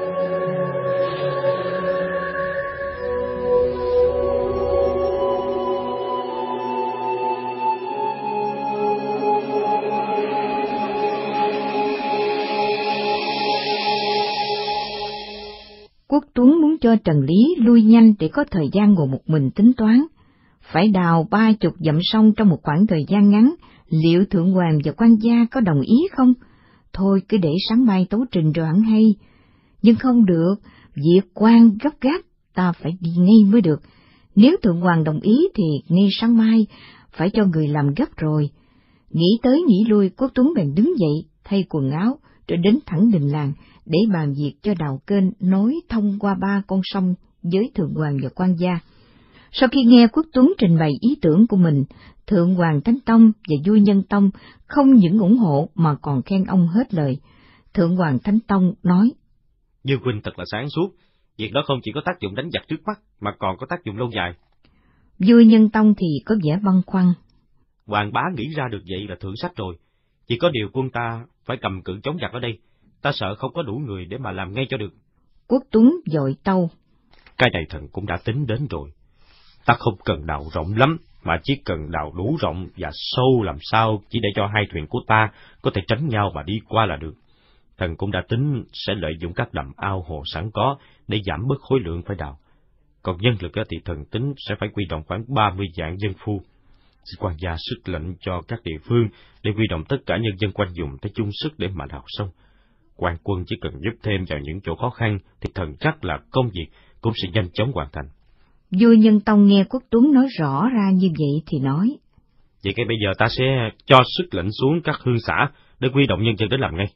Quốc Tuấn muốn cho Trần Lý lui nhanh để có thời gian ngồi một mình tính toán. Phải đào ba chục dặm sông trong một khoảng thời gian ngắn, liệu Thượng Hoàng và quan gia có đồng ý không? Thôi cứ để sáng mai tấu trình rồi hẳn hay. Nhưng không được, việc quan gấp gáp, ta phải đi ngay mới được. Nếu Thượng Hoàng đồng ý thì ngay sáng mai phải cho người làm gấp rồi. Nghĩ tới nghĩ lui, Quốc Tuấn bèn đứng dậy, thay quần áo, rồi đến thẳng đình làng để bàn việc cho đào kênh nối thông qua ba con sông với Thượng Hoàng và quan gia. Sau khi nghe Quốc Tuấn trình bày ý tưởng của mình, Thượng Hoàng Thánh Tông và Vua Nhân Tông không những ủng hộ mà còn khen ông hết lời. Thượng Hoàng Thánh Tông nói: Dương huynh thật là sáng suốt, việc đó không chỉ có tác dụng đánh giặc trước mắt mà còn có tác dụng lâu dài. Vua Nhân Tông thì có vẻ băn khoăn. Hoàng bá nghĩ ra được vậy là thượng sách rồi, chỉ có điều quân ta phải cầm cự chống giặc ở đây, ta sợ không có đủ người để mà làm ngay cho được. Quốc Tuấn vội tâu: Cái này thần cũng đã tính đến rồi. Ta không cần đào rộng lắm, mà chỉ cần đào đủ rộng và sâu làm sao chỉ để cho hai thuyền của ta có thể tránh nhau mà đi qua là được. Thần cũng đã tính sẽ lợi dụng các đầm ao hồ sẵn có để giảm bớt khối lượng phải đào. Còn nhân lực thì thần tính sẽ phải quy động khoảng ba mươi vạn dân phu. Xin quan gia sức lệnh cho các địa phương để quy động tất cả nhân dân quanh vùng để chung sức để mà đào sông. Quan quân chỉ cần giúp thêm vào những chỗ khó khăn thì thần chắc là công việc cũng sẽ nhanh chóng hoàn thành. Vua Nhân Tông nghe Quốc Tuấn nói rõ ra như vậy thì nói: Vậy cái bây giờ ta sẽ cho sức lệnh xuống các hương xã để quy động nhân dân đến làm ngay.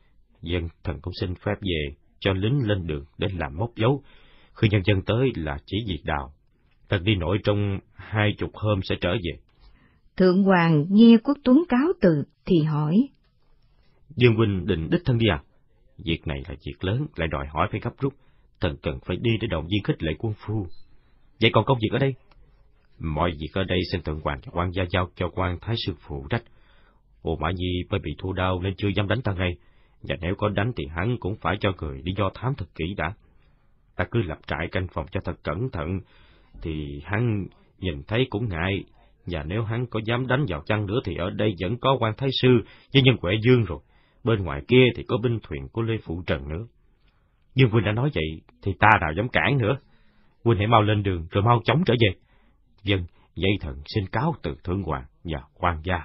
Dân thần cũng xin phép về cho lính lên đường để làm mốc dấu. Khi nhân dân tới là chỉ việc đào. Thần đi nội trong hai chục hôm sẽ trở về. Thượng Hoàng nghe Quốc Tuấn cáo từ thì hỏi: Dương huynh định đích thân đi à? Việc này là việc lớn, lại đòi hỏi phải gấp rút. Thần cần phải đi để động viên khích lệ quân phu. Vậy còn công việc ở đây? Mọi việc ở đây xin Thượng Hoàng và quan gia giao cho quan thái sư phụ trách. Ô Mã Nhi mới bị thua đau nên chưa dám đánh ta ngay, và nếu có đánh thì hắn cũng phải cho người đi do thám thật kỹ đã. Ta cứ lập trại canh phòng cho thật cẩn thận, thì hắn nhìn thấy cũng ngại, và nếu hắn có dám đánh vào chăng nữa thì ở đây vẫn có quan thái sư với nhân Huệ Dương rồi, bên ngoài kia thì có binh thuyền của Lê Phụ Trần nữa. Nhưng huynh đã nói vậy thì ta nào dám cản nữa. Huynh hãy mau lên đường rồi mau chóng trở về. Vâng, vậy thần xin cáo từ Thượng Hoàng và quan gia.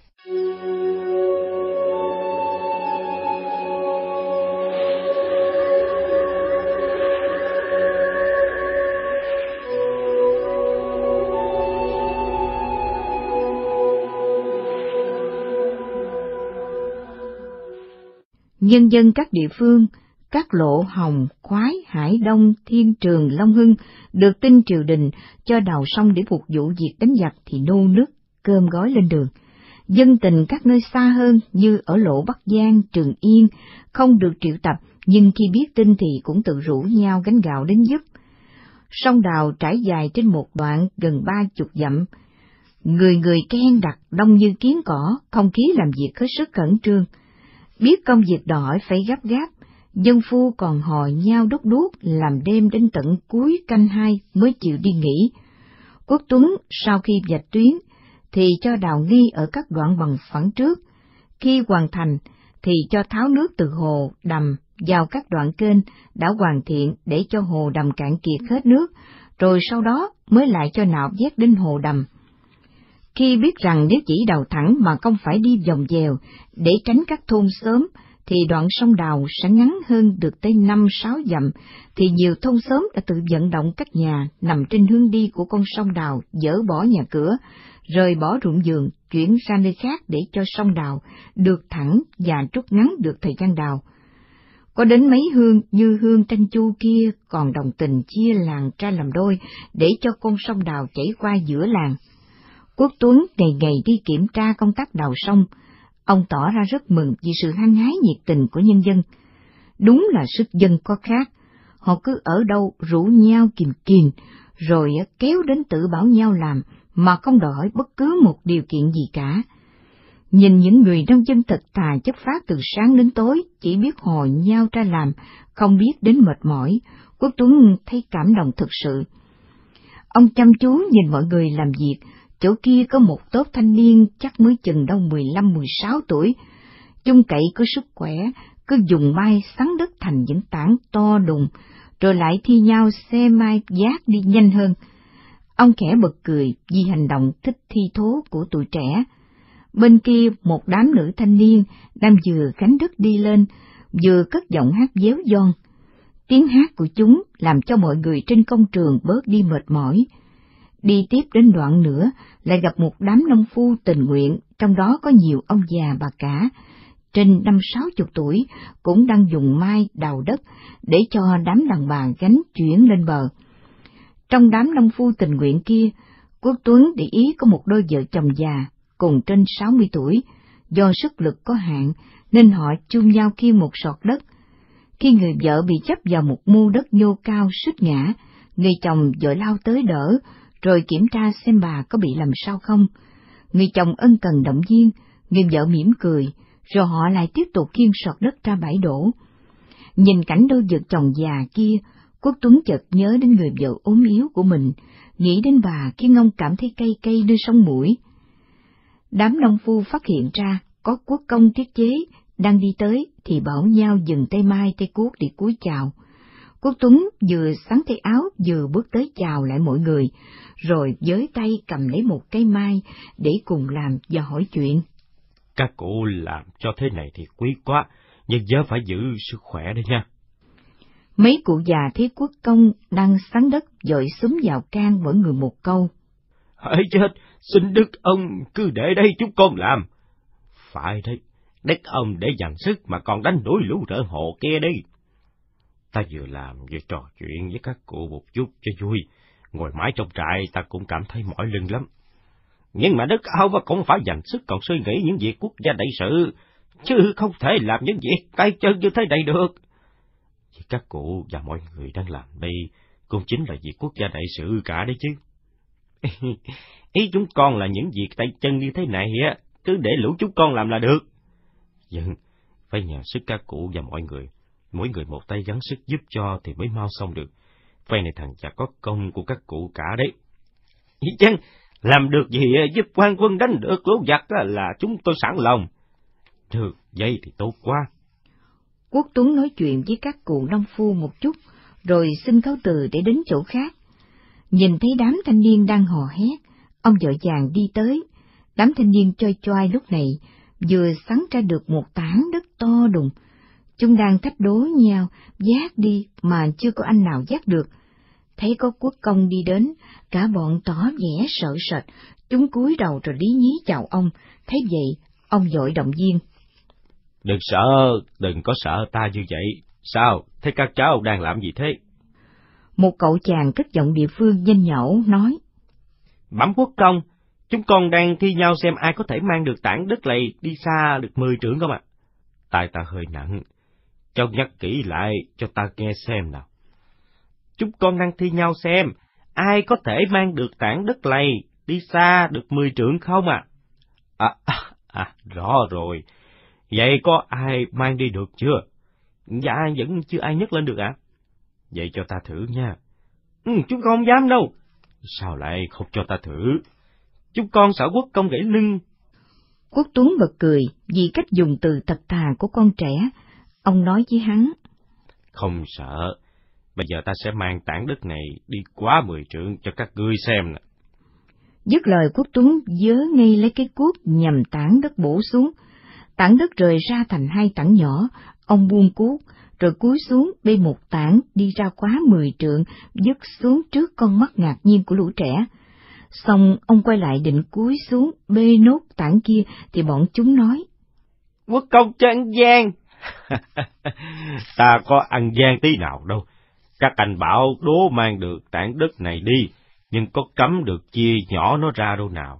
Nhân dân các địa phương, các Lộ, Hồng, Khoái, Hải Đông, Thiên Trường, Long Hưng được tin triều đình cho đào sông để phục vụ việc đánh giặc thì nô nức cơm gói lên đường. Dân tình các nơi xa hơn như ở Lộ Bắc Giang, Trường Yên không được triệu tập, nhưng khi biết tin thì cũng tự rủ nhau gánh gạo đến giúp. Sông đào trải dài trên một đoạn gần ba chục dặm, người người khen đặc, đông như kiến cỏ, không khí làm việc hết sức khẩn trương. Biết công việc đòi hỏi phải gấp gáp, dân phu còn hò nhau đốt đuốc làm đêm đến tận cuối canh hai mới chịu đi nghỉ. Quốc Tuấn sau khi vạch tuyến thì cho đào nghi ở các đoạn bằng phẳng trước, khi hoàn thành thì cho tháo nước từ hồ đầm vào các đoạn kênh đã hoàn thiện để cho hồ đầm cạn kiệt hết nước, rồi sau đó mới lại cho nạo vét đến hồ đầm. Khi biết rằng nếu chỉ đào thẳng mà không phải đi vòng vèo để tránh các thôn xóm, thì đoạn sông Đào sẽ ngắn hơn được tới năm sáu dặm, thì nhiều thôn xóm đã tự vận động các nhà nằm trên hướng đi của con sông Đào dỡ bỏ nhà cửa, rời bỏ ruộng vườn, chuyển ra nơi khác để cho sông Đào được thẳng và rút ngắn được thời gian đào. Có đến mấy hương như hương Tranh Chu kia còn đồng tình chia làng ra làm đôi để cho con sông Đào chảy qua giữa làng. Quốc Tuấn ngày ngày đi kiểm tra công tác đào sông. Ông tỏ ra rất mừng vì sự hăng hái nhiệt tình của nhân dân. Đúng là sức dân có khác, họ cứ ở đâu rủ nhau kìm kìm, rồi kéo đến tự bảo nhau làm mà không đòi hỏi bất cứ một điều kiện gì cả. Nhìn những người nông dân thật thà chất phác từ sáng đến tối, chỉ biết hò nhau ra làm, không biết đến mệt mỏi, Quốc Tuấn thấy cảm động thực sự. Ông chăm chú nhìn mọi người làm việc. Chỗ kia có một tốp thanh niên chắc mới chừng đâu mười lăm mười sáu tuổi, chung cậy có sức khỏe, cứ dùng mai sắn đất thành những tảng to đùng, rồi lại thi nhau xe mai vác đi nhanh hơn. Ông khẽ bật cười vì hành động thích thi thố của tụi trẻ. Bên kia một đám nữ thanh niên đang vừa gánh đất đi lên, vừa cất giọng hát véo von. Tiếng hát của chúng làm cho mọi người trên công trường bớt đi mệt mỏi. Đi tiếp đến đoạn nữa, lại gặp một đám nông phu tình nguyện, trong đó có nhiều ông già bà cả, trên năm sáu chục tuổi, cũng đang dùng mai đào đất để cho đám đàn bà gánh chuyển lên bờ. Trong đám nông phu tình nguyện kia, Quốc Tuấn để ý có một đôi vợ chồng già, cùng trên sáu mươi tuổi, do sức lực có hạn, nên họ chung nhau khiêng một sọt đất. Khi người vợ bị chấp vào một mô đất nhô cao suýt ngã, người chồng vội lao tới đỡ, rồi kiểm tra xem bà có bị làm sao không. Người chồng ân cần động viên, người vợ mỉm cười, rồi họ lại tiếp tục khiêng sọt đất ra bãi đổ. Nhìn cảnh đôi vợ chồng già kia, Quốc Tuấn chợt nhớ đến người vợ ốm yếu của mình, nghĩ đến bà khiến ông cảm thấy cay cay nơi sống mũi. Đám nông phu phát hiện ra có quốc công tiết chế đang đi tới thì bảo nhau dừng tay mai tay cuốc để cúi chào. Quốc Tuấn vừa xắn tay áo vừa bước tới chào lại mọi người, rồi với tay cầm lấy một cây mai để cùng làm và hỏi chuyện. Các cụ làm cho thế này thì quý quá, nhưng nhớ phải giữ sức khỏe đấy nha. Mấy cụ già thấy quốc công đang xắn đất vội xúm vào can mỗi người một câu. Hỡi chết, xin đức ông cứ để đây chúng con làm. Phải đấy, đất ông để dành sức mà còn đánh đuổi lũ rợ hộ kia đi. Ta vừa làm vừa trò chuyện với các cụ một chút cho vui, ngồi mãi trong trại ta cũng cảm thấy mỏi lưng lắm. Nhưng mà đất ông cũng phải dành sức còn suy nghĩ những việc quốc gia đại sự, chứ không thể làm những việc tay chân như thế này được. Vì các cụ và mọi người đang làm đây cũng chính là việc quốc gia đại sự cả đấy chứ. Ý chúng con là những việc tay chân như thế này á, cứ để lũ chúng con làm là được. Dân, phải nhờ sức các cụ và mọi người, mỗi người một tay gắng sức giúp cho thì mới mau xong được. Phe này thằng chả có công của các cụ cả đấy. Chăng, làm được gì giúp quan quân đánh được lũ giặc là chúng tôi sẵn lòng. Được, vậy thì tốt quá. Quốc Tuấn nói chuyện với các cụ nông phu một chút, rồi xin cáo từ để đến chỗ khác. Nhìn thấy đám thanh niên đang hò hét, ông vội vàng đi tới. Đám thanh niên choi choai lúc này vừa sắn ra được một tảng đất to đùng. Chúng đang thách đố nhau, vác đi mà chưa có anh nào vác được. Thấy có quốc công đi đến, cả bọn tỏ vẻ sợ sệt, chúng cúi đầu rồi lý nhí chào ông. Thấy vậy, ông vội động viên. Đừng sợ, đừng có sợ ta như vậy. Sao, thế các cháu đang làm gì thế? Một cậu chàng cất giọng địa phương nhanh nhẩu nói. Bẩm quốc công, chúng con đang thi nhau xem ai có thể mang được tảng đất này đi xa được mười trượng không ạ? Tai ta hơi nặng, cháu nhắc kỹ lại cho ta nghe xem nào. Chúng con đang thi nhau xem ai có thể mang được tảng đất này đi xa được mười trượng không ạ? À? À, à, à, rõ rồi. Vậy có ai mang đi được chưa? Dạ, vẫn chưa ai nhấc lên được ạ. À? Vậy cho ta thử nha. Ừ, chúng con không dám đâu. Sao lại không cho ta thử? Chúng con sợ quốc công gãy lưng. Quốc Tuấn bật cười vì cách dùng từ thật thà của con trẻ. Ông nói với hắn. Không sợ. Bây giờ ta sẽ mang tảng đất này đi quá mười trượng cho các ngươi xem nè. Dứt lời, Quốc Tuấn giơ ngay lấy cái cuốc nhằm tảng đất bổ xuống. Tảng đất rời ra thành hai tảng nhỏ, ông buông cuốc, rồi cúi xuống bê một tảng đi ra quá mười trượng, dứt xuống trước con mắt ngạc nhiên của lũ trẻ. Xong ông quay lại định cúi xuống bê nốt tảng kia thì bọn chúng nói: Quốc công cho ăn gian. Ta có ăn gian tí nào đâu. Các anh bảo đố mang được tảng đất này đi, nhưng có cấm được chia nhỏ nó ra đâu nào.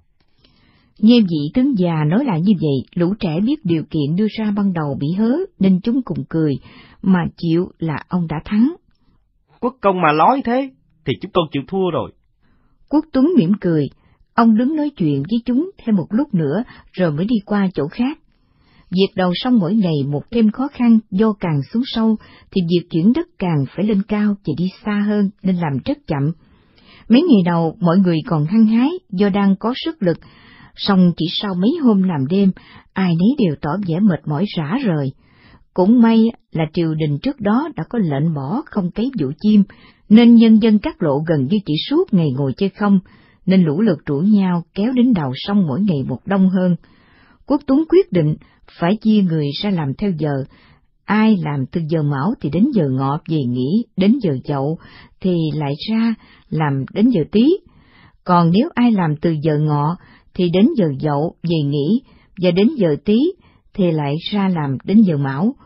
Nghe vị tướng già nói lại như vậy, lũ trẻ biết điều kiện đưa ra ban đầu bị hớ, nên chúng cùng cười, mà chịu là ông đã thắng. Quốc công mà nói thế, thì chúng con chịu thua rồi. Quốc Tuấn mỉm cười, ông đứng nói chuyện với chúng thêm một lúc nữa, rồi mới đi qua chỗ khác. Việc đầu sông mỗi ngày một thêm khó khăn, do càng xuống sâu, thì việc chuyển đất càng phải lên cao và đi xa hơn, nên làm rất chậm. Mấy ngày đầu, mọi người còn hăng hái, do đang có sức lực, song chỉ sau mấy hôm làm đêm, ai nấy đều tỏ vẻ mệt mỏi rã rời. Cũng may là triều đình trước đó đã có lệnh bỏ không cấy vụ chim, nên nhân dân các lộ gần như chỉ suốt ngày ngồi chơi không, nên lũ lượt rủ nhau kéo đến đầu sông mỗi ngày một đông hơn. Quốc Tuấn quyết định phải chia người ra làm theo giờ, ai làm từ giờ mão thì đến giờ ngọ về nghỉ, đến giờ dậu thì lại ra làm đến giờ tí, còn nếu ai làm từ giờ ngọ thì đến giờ dậu về nghỉ, và đến giờ tí thì lại ra làm đến giờ mão.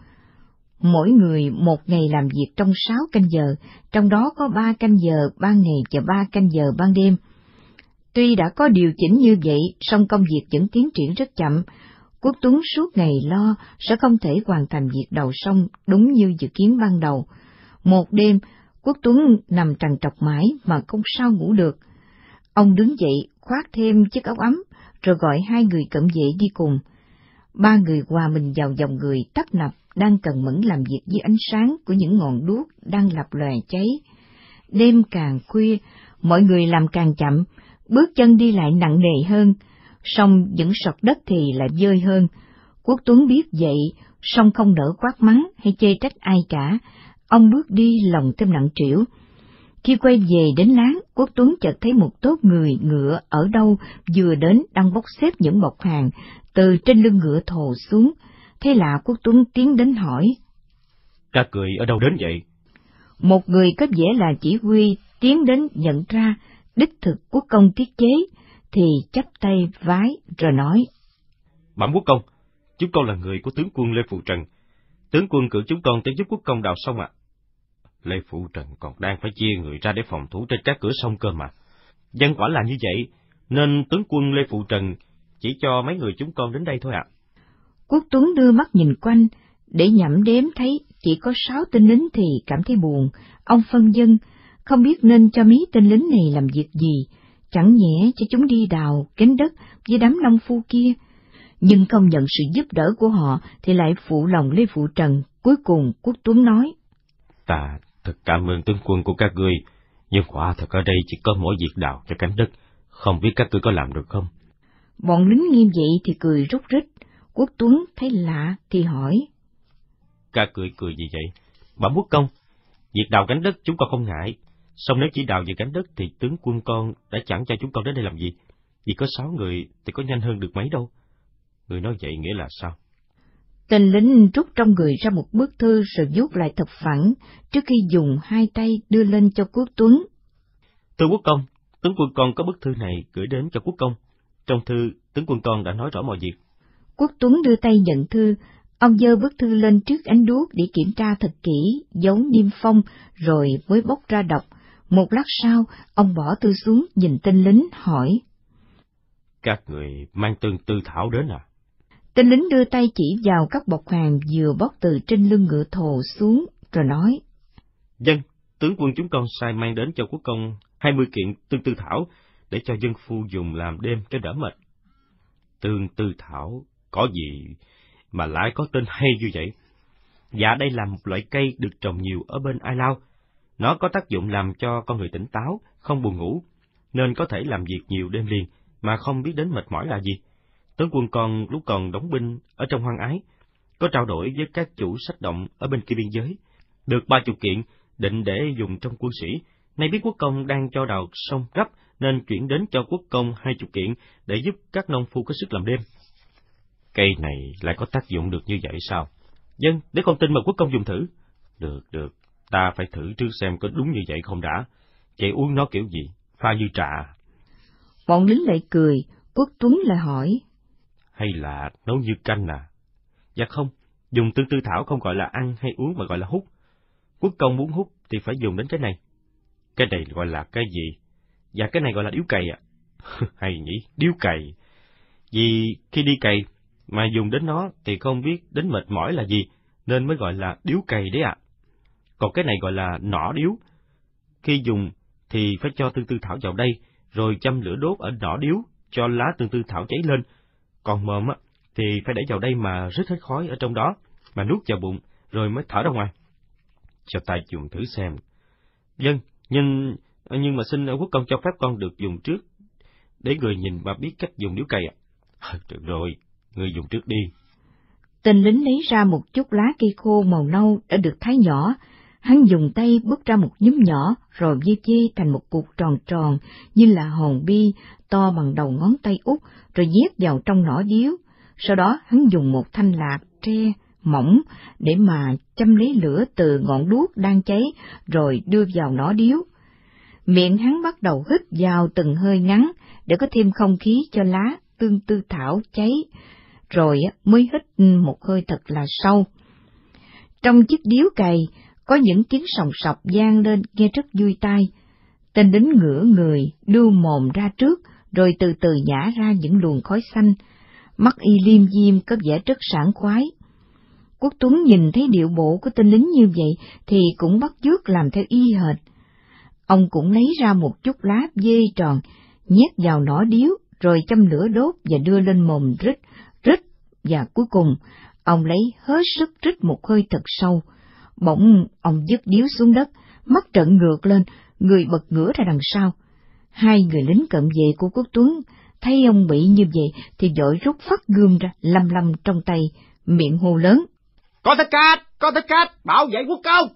Mỗi người một ngày làm việc trong sáu canh giờ, trong đó có ba canh giờ ban ngày và ba canh giờ ban đêm. Tuy đã có điều chỉnh như vậy, song công việc vẫn tiến triển rất chậm. Quốc Tuấn suốt ngày lo sẽ không thể hoàn thành việc đầu sông đúng như dự kiến ban đầu. Một đêm, Quốc Tuấn nằm trằn trọc mãi mà không sao ngủ được. Ông đứng dậy, khoác thêm chiếc áo ấm, rồi gọi hai người cận vệ đi cùng. Ba người hòa mình vào dòng người tấp nập đang cần mẫn làm việc dưới ánh sáng của những ngọn đuốc đang lập lòe cháy. Đêm càng khuya, mọi người làm càng chậm, bước chân đi lại nặng nề hơn, song những sọt đất thì lại dơi hơn. Quốc Tuấn biết vậy, song không nỡ quát mắng hay chê trách ai cả, ông bước đi lòng thêm nặng trĩu. Khi quay về đến láng, Quốc Tuấn chợt thấy một tốp người ngựa ở đâu vừa đến đang bốc xếp những bọc hàng từ trên lưng ngựa thồ xuống. Thế là Quốc Tuấn tiến đến hỏi: Các người ở đâu đến vậy? Một người có vẻ là chỉ huy tiến đến nhận ra đích thực quốc công tiết chế, thì chắp tay vái rồi nói: Bẩm quốc công, chúng con là người của tướng quân Lê Phụ Trần. Tướng quân cử chúng con tới giúp quốc công đào sông ạ. À. Lê Phụ Trần còn đang phải chia người ra để phòng thủ trên các cửa sông cơ mà. Dân quả là như vậy, nên tướng quân Lê Phụ Trần chỉ cho mấy người chúng con đến đây thôi ạ. À. Quốc Tuấn đưa mắt nhìn quanh, để nhẩm đếm thấy chỉ có sáu tên lính thì cảm thấy buồn. Ông phân vân, không biết nên cho mấy tên lính này làm việc gì, chẳng nhẽ cho chúng đi đào cánh đất với đám nông phu kia. Nhưng không nhận sự giúp đỡ của họ thì lại phụ lòng Lê Phụ Trần. Cuối cùng Quốc Tuấn nói: Ta thật cảm ơn tướng quân của các ngươi, nhưng quả thật ở đây chỉ có mỗi việc đào cho cánh đất, không biết các ngươi có làm được không? Bọn lính nghe vậy thì cười rúc rích. Quốc Tuấn thấy lạ thì hỏi: Các cười cười gì vậy? Bẩm quốc công, việc đào cánh đất chúng con không ngại, song nếu chỉ đào về cánh đất thì tướng quân con đã chẳng cho chúng con đến đây làm gì, vì có sáu người thì có nhanh hơn được mấy đâu. Người nói vậy nghĩa là sao? Tên lính rút trong người ra một bức thư rồi vuốt lại thật phẳng, trước khi dùng hai tay đưa lên cho Quốc Tuấn. Thưa quốc công, tướng quân con có bức thư này gửi đến cho quốc công. Trong thư, tướng quân con đã nói rõ mọi việc. Quốc Tuấn đưa tay nhận thư, ông giơ bức thư lên trước ánh đuốc để kiểm tra thật kỹ, dấu niêm phong, rồi mới bóc ra đọc. Một lát sau, ông bỏ thư xuống, nhìn tên lính, hỏi: Các người mang tương tư thảo đến à? Tên lính đưa tay chỉ vào các bọc hàng vừa bóc từ trên lưng ngựa thồ xuống, rồi nói: Dân, tướng quân chúng con sai mang đến cho quốc công hai mươi kiện tương tư thảo, để cho dân phu dùng làm đêm cho đỡ mệt. Tương tư thảo có gì mà lại có tên hay như vậy? Dạ, đây là một loại cây được trồng nhiều ở bên Ai Lao. Nó có tác dụng làm cho con người tỉnh táo, không buồn ngủ, nên có thể làm việc nhiều đêm liền mà không biết đến mệt mỏi là gì. Tướng quân con lúc còn đóng binh ở trong Hoang Ái, có trao đổi với các chủ sách động ở bên kia biên giới, được ba chục kiện, định để dùng trong quân sĩ, Nay biết quốc công đang cho đào sông gấp, nên chuyển đến cho quốc công hai chục kiện để giúp các nông phu có sức làm đêm. Cây này lại có tác dụng được như vậy sao? Vâng, để con tin mà quốc công dùng thử. Được, được, ta phải thử trước xem có đúng như vậy không đã. Vậy uống nó kiểu gì? Pha như trà? Bọn lính lại cười, Quốc Tuấn lại hỏi. Hay là nấu như canh à? Dạ không, dùng tương tư thảo không gọi là ăn hay uống mà gọi là hút. Quốc công muốn hút thì phải dùng đến cái này. Cái này gọi là cái gì? Dạ cái này gọi là điếu cày ạ. À. Hay nhỉ, điếu cày. Vì khi đi cày mà dùng đến nó thì không biết đến mệt mỏi là gì, nên mới gọi là điếu cày đấy ạ. À. Còn cái này gọi là nỏ điếu. Khi dùng thì phải cho tương tư thảo vào đây, rồi châm lửa đốt ở nỏ điếu, cho lá tương tư thảo cháy lên. Còn mồm á, thì phải để vào đây mà rít hết khói ở trong đó, mà nuốt vào bụng, rồi mới thở ra ngoài. Cho ta dùng thử xem. Vâng, nhưng nhưng mà xin quốc công cho phép con được dùng trước, để người nhìn và biết cách dùng điếu cày ạ. À. Được rồi, người dùng trước đi. Tên lính lấy ra một chút lá cây khô màu nâu đã được thái nhỏ. Hắn dùng tay bứt ra một nhúm nhỏ, rồi dê dê thành một cục tròn tròn như là hòn bi, to bằng đầu ngón tay út, rồi nhét vào trong nỏ điếu. Sau đó hắn dùng một thanh lạc tre mỏng để mà châm lấy lửa từ ngọn đuốc đang cháy, rồi đưa vào nỏ điếu. Miệng hắn bắt đầu hít vào từng hơi ngắn để có thêm không khí cho lá tương tư thảo cháy, rồi mới hít một hơi thật là sâu. Trong chiếc điếu cày có những tiếng sòng sọc vang lên nghe rất vui tai. Tên lính ngửa người, đưa mồm ra trước, rồi từ từ nhả ra những luồng khói xanh. Mắt y liêm diêm có vẻ rất sảng khoái. Quốc Tuấn nhìn thấy điệu bộ của tên lính như vậy thì cũng bắt chước làm theo y hệt. Ông cũng lấy ra một chút lá dê tròn, nhét vào nỏ điếu, rồi châm lửa đốt và đưa lên mồm rít, rít, và cuối cùng ông lấy hết sức rít một hơi thật sâu. Bỗng ông dứt điếu xuống đất, mắt trợn ngược lên, người bật ngửa ra đằng sau. Hai người lính cận vệ của Quốc Tuấn thấy ông bị như vậy thì vội rút phát gươm ra, lăm lăm trong tay, miệng hô lớn: Có thích cát, có thích cát, bảo vệ quốc công!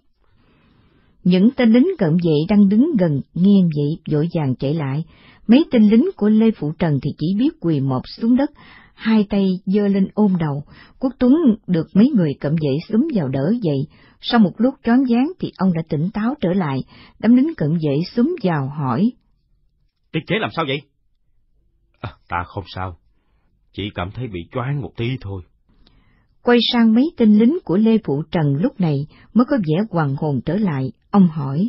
Những tên lính cận vệ đang đứng gần nghe vậy vội vàng chạy lại. Mấy tên lính của Lê Phụ Trần thì chỉ biết quỳ mọp xuống đất, hai tay giơ lên ôm đầu. Quốc Tuấn được mấy người cận vệ xúm vào đỡ dậy. Sau một lúc choáng váng thì ông đã tỉnh táo trở lại. Đám lính cận vệ xúm vào hỏi: Tiết chế làm sao vậy? À, ta không sao, chỉ cảm thấy bị choáng một tí thôi. Quay sang mấy tên lính của Lê Phụ Trần lúc này mới có vẻ hoàn hồn trở lại. Ông hỏi: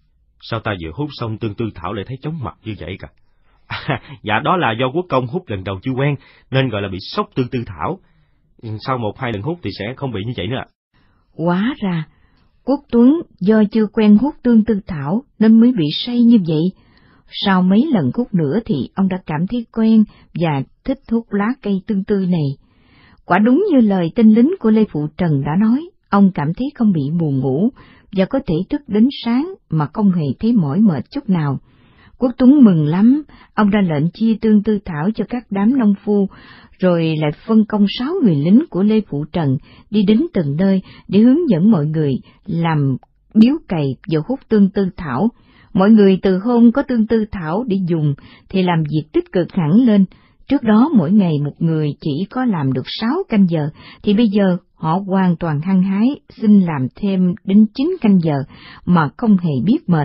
Sao ta vừa hút xong tương tư thảo lại thấy chóng mặt như vậy cả? À, dạ đó là do quốc công hút lần đầu chưa quen, nên gọi là bị sốc tương tư thảo. Sau một hai lần hút thì sẽ không bị như vậy nữa. Hóa ra, Quốc Tuấn do chưa quen hút tương tư thảo nên mới bị say như vậy. Sau mấy lần hút nữa thì ông đã cảm thấy quen và thích hút lá cây tương tư này. Quả đúng như lời tên lính của Lê Phụ Trần đã nói, ông cảm thấy không bị buồn ngủ và có thể thức đến sáng mà không hề thấy mỏi mệt chút nào. Quốc Tuấn mừng lắm, ông ra lệnh chia tương tư thảo cho các đám nông phu, rồi lại phân công sáu người lính của Lê Phụ Trần đi đến từng nơi để hướng dẫn mọi người làm điếu cày và hút tương tư thảo. Mọi người từ hôm có tương tư thảo để dùng thì làm việc tích cực hẳn lên. Trước đó mỗi ngày một người chỉ có làm được sáu canh giờ, thì bây giờ họ hoàn toàn hăng hái xin làm thêm đến chín canh giờ mà không hề biết mệt.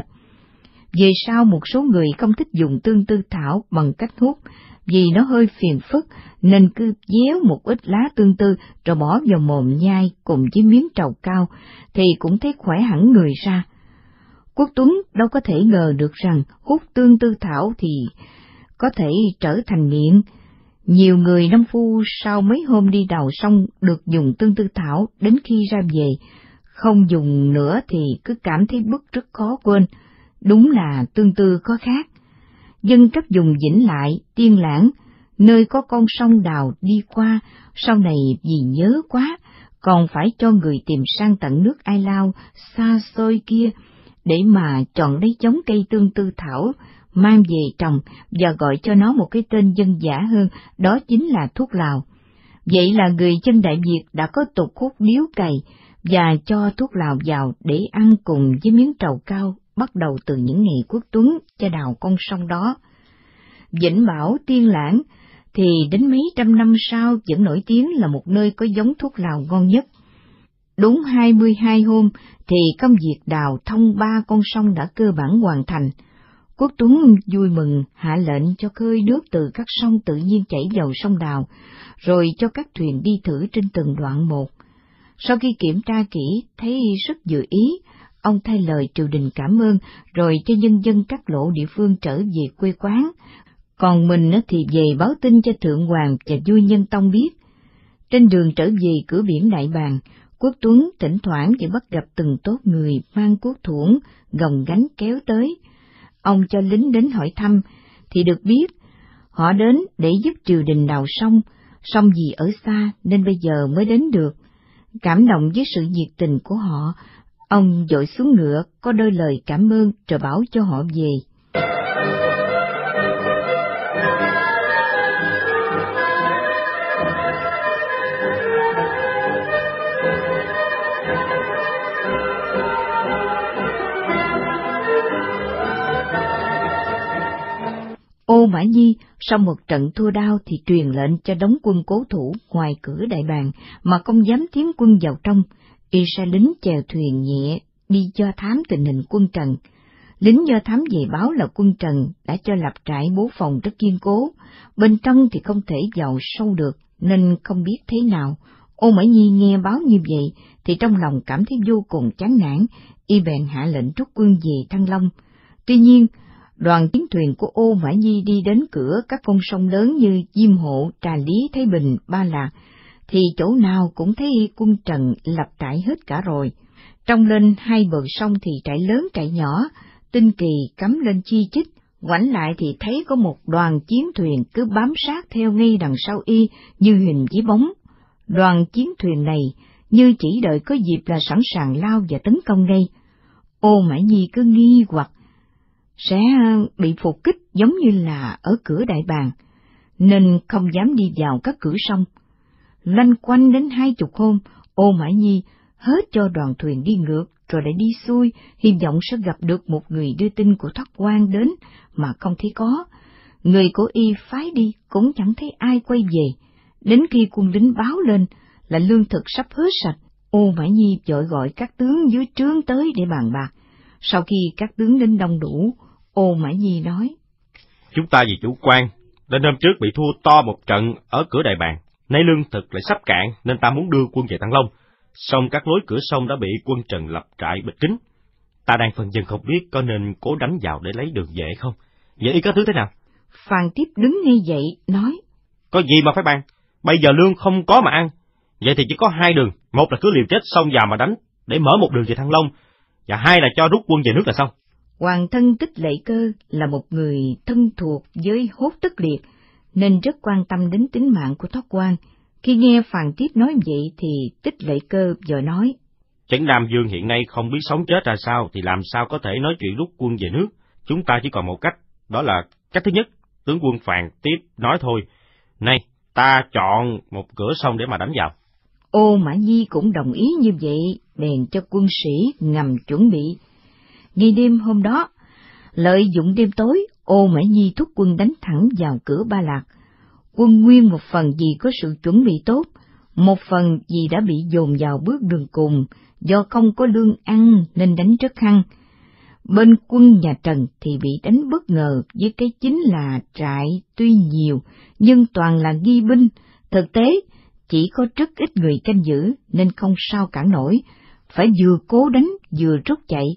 Về sau một số người không thích dùng tương tư thảo bằng cách hút, vì nó hơi phiền phức nên cứ déo một ít lá tương tư rồi bỏ vào mồm nhai cùng với miếng trầu cao thì cũng thấy khỏe hẳn người ra. Quốc Tuấn đâu có thể ngờ được rằng hút tương tư thảo thì có thể trở thành nghiện. Nhiều người nông phu sau mấy hôm đi đào xong được dùng tương tư thảo, đến khi ra về không dùng nữa thì cứ cảm thấy bứt rất khó quên. Đúng là tương tư có khác. Dân các vùng Vĩnh Lại, Tiên Lãng, nơi có con sông đào đi qua, sau này vì nhớ quá, còn phải cho người tìm sang tận nước Ai Lao xa xôi kia để mà chọn lấy giống cây tương tư thảo, mang về trồng và gọi cho nó một cái tên dân dã hơn, đó chính là thuốc lào. Vậy là người dân Đại Việt đã có tục hút điếu cày và cho thuốc lào vào để ăn cùng với miếng trầu cao bắt đầu từ những ngày Quốc Tuấn cho đào con sông đó. Vĩnh Bảo, Tiên Lãng thì đến mấy trăm năm sau vẫn nổi tiếng là một nơi có giống thuốc lào ngon nhất. Đúng hai mươi hai hôm thì công việc đào thông ba con sông đã cơ bản hoàn thành. Quốc Tuấn vui mừng hạ lệnh cho khơi nước từ các sông tự nhiên chảy vào sông đào, rồi cho các thuyền đi thử trên từng đoạn một. Sau khi kiểm tra kỹ thấy rất vừa ý, ông thay lời triều đình cảm ơn, rồi cho nhân dân các lộ địa phương trở về quê quán. Còn mình thì về báo tin cho Thượng Hoàng và vua Nhân Tông biết. Trên đường trở về cửa biển Đại Bàng, Quốc Tuấn thỉnh thoảng chỉ bắt gặp từng tốt người mang cuốc thuổng, gồng gánh kéo tới. Ông cho lính đến hỏi thăm, thì được biết họ đến để giúp triều đình đào sông, sông vì ở xa nên bây giờ mới đến được. Cảm động với sự nhiệt tình của họ, ông vội xuống ngựa có đôi lời cảm ơn rồi bảo cho họ về. Ô Mã Nhi sau một trận thua đau thì truyền lệnh cho đóng quân cố thủ ngoài cửa Đại Bàng mà không dám tiến quân vào trong. Y sai lính chèo thuyền nhẹ đi do thám tình hình quân Trần. Lính do thám về báo là quân Trần đã cho lập trại bố phòng rất kiên cố, bên trong thì không thể vào sâu được nên không biết thế nào. Ô Mã Nhi nghe báo như vậy thì trong lòng cảm thấy vô cùng chán nản, y bèn hạ lệnh rút quân về Thăng Long. Tuy nhiên, đoàn chiến thuyền của Ô Mã Nhi đi đến cửa các con sông lớn như Diêm Hộ, Trà Lý, Thái Bình, Ba Lạc, thì chỗ nào cũng thấy quân Trần lập trại hết cả rồi. Trong lên hai bờ sông thì trại lớn trại nhỏ, Tinh Kỳ cắm lên chi chít, ngoảnh lại thì thấy có một đoàn chiến thuyền cứ bám sát theo ngay đằng sau y như hình với bóng. Đoàn chiến thuyền này như chỉ đợi có dịp là sẵn sàng lao và tấn công ngay. Ô Mã Nhi cứ nghi hoặc sẽ bị phục kích giống như là ở cửa Đại Bàng, nên không dám đi vào các cửa sông. Loanh quanh đến hai chục hôm, Ô Mã Nhi hết cho đoàn thuyền đi ngược rồi lại đi xuôi, hy vọng sẽ gặp được một người đưa tin của Thoát Quan đến mà không thấy có. Người của y phái đi cũng chẳng thấy ai quay về. Đến khi quân lính báo lên là lương thực sắp hết sạch, Ô Mã Nhi vội gọi các tướng dưới trướng tới để bàn bạc. Sau khi các tướng đến đông đủ, Ô Mã Nhi nói: Chúng ta vì chủ quan, nên hôm trước bị thua to một trận ở cửa Đại Bàng, nay lương thực lại sắp cạn nên ta muốn đưa quân về Thăng Long. Song các lối cửa sông đã bị quân Trần lập trại bịt kín. Ta đang phân vân không biết có nên cố đánh vào để lấy đường về không? Vậy ý có thứ thế nào? Phan Tiếp đứng ngay dậy nói: Có gì mà phải bàn, bây giờ lương không có mà ăn. Vậy thì chỉ có hai đường, một là cứ liều chết xông vào mà đánh để mở một đường về Thăng Long, và hai là cho rút quân về nước là xong. Hoàng thân Tích Lệ Cơ là một người thân thuộc với Hốt Tất Liệt, nên rất quan tâm đến tính mạng của Thoát Quan. Khi nghe Phan Tiếp nói vậy thì Tích Lệ Cơ vội nói: Trấn Nam Vương hiện nay không biết sống chết ra sao thì làm sao có thể nói chuyện rút quân về nước. Chúng ta chỉ còn một cách, đó là cách thứ nhất, tướng quân Phan Tiếp nói thôi. Này, ta chọn một cửa sông để mà đánh vào. Ô Mã Nhi cũng đồng ý như vậy, bèn cho quân sĩ ngầm chuẩn bị. Ngay đêm hôm đó, lợi dụng đêm tối, Ô Mã Nhi thúc quân đánh thẳng vào cửa Ba Lạc. Quân nguyên một phần vì có sự chuẩn bị tốt, một phần vì đã bị dồn vào bước đường cùng, do không có lương ăn nên đánh rất hăng. Bên quân nhà Trần thì bị đánh bất ngờ với cái chính là trại tuy nhiều nhưng toàn là nghi binh, thực tế chỉ có rất ít người canh giữ nên không sao cản nổi, phải vừa cố đánh vừa rút chạy.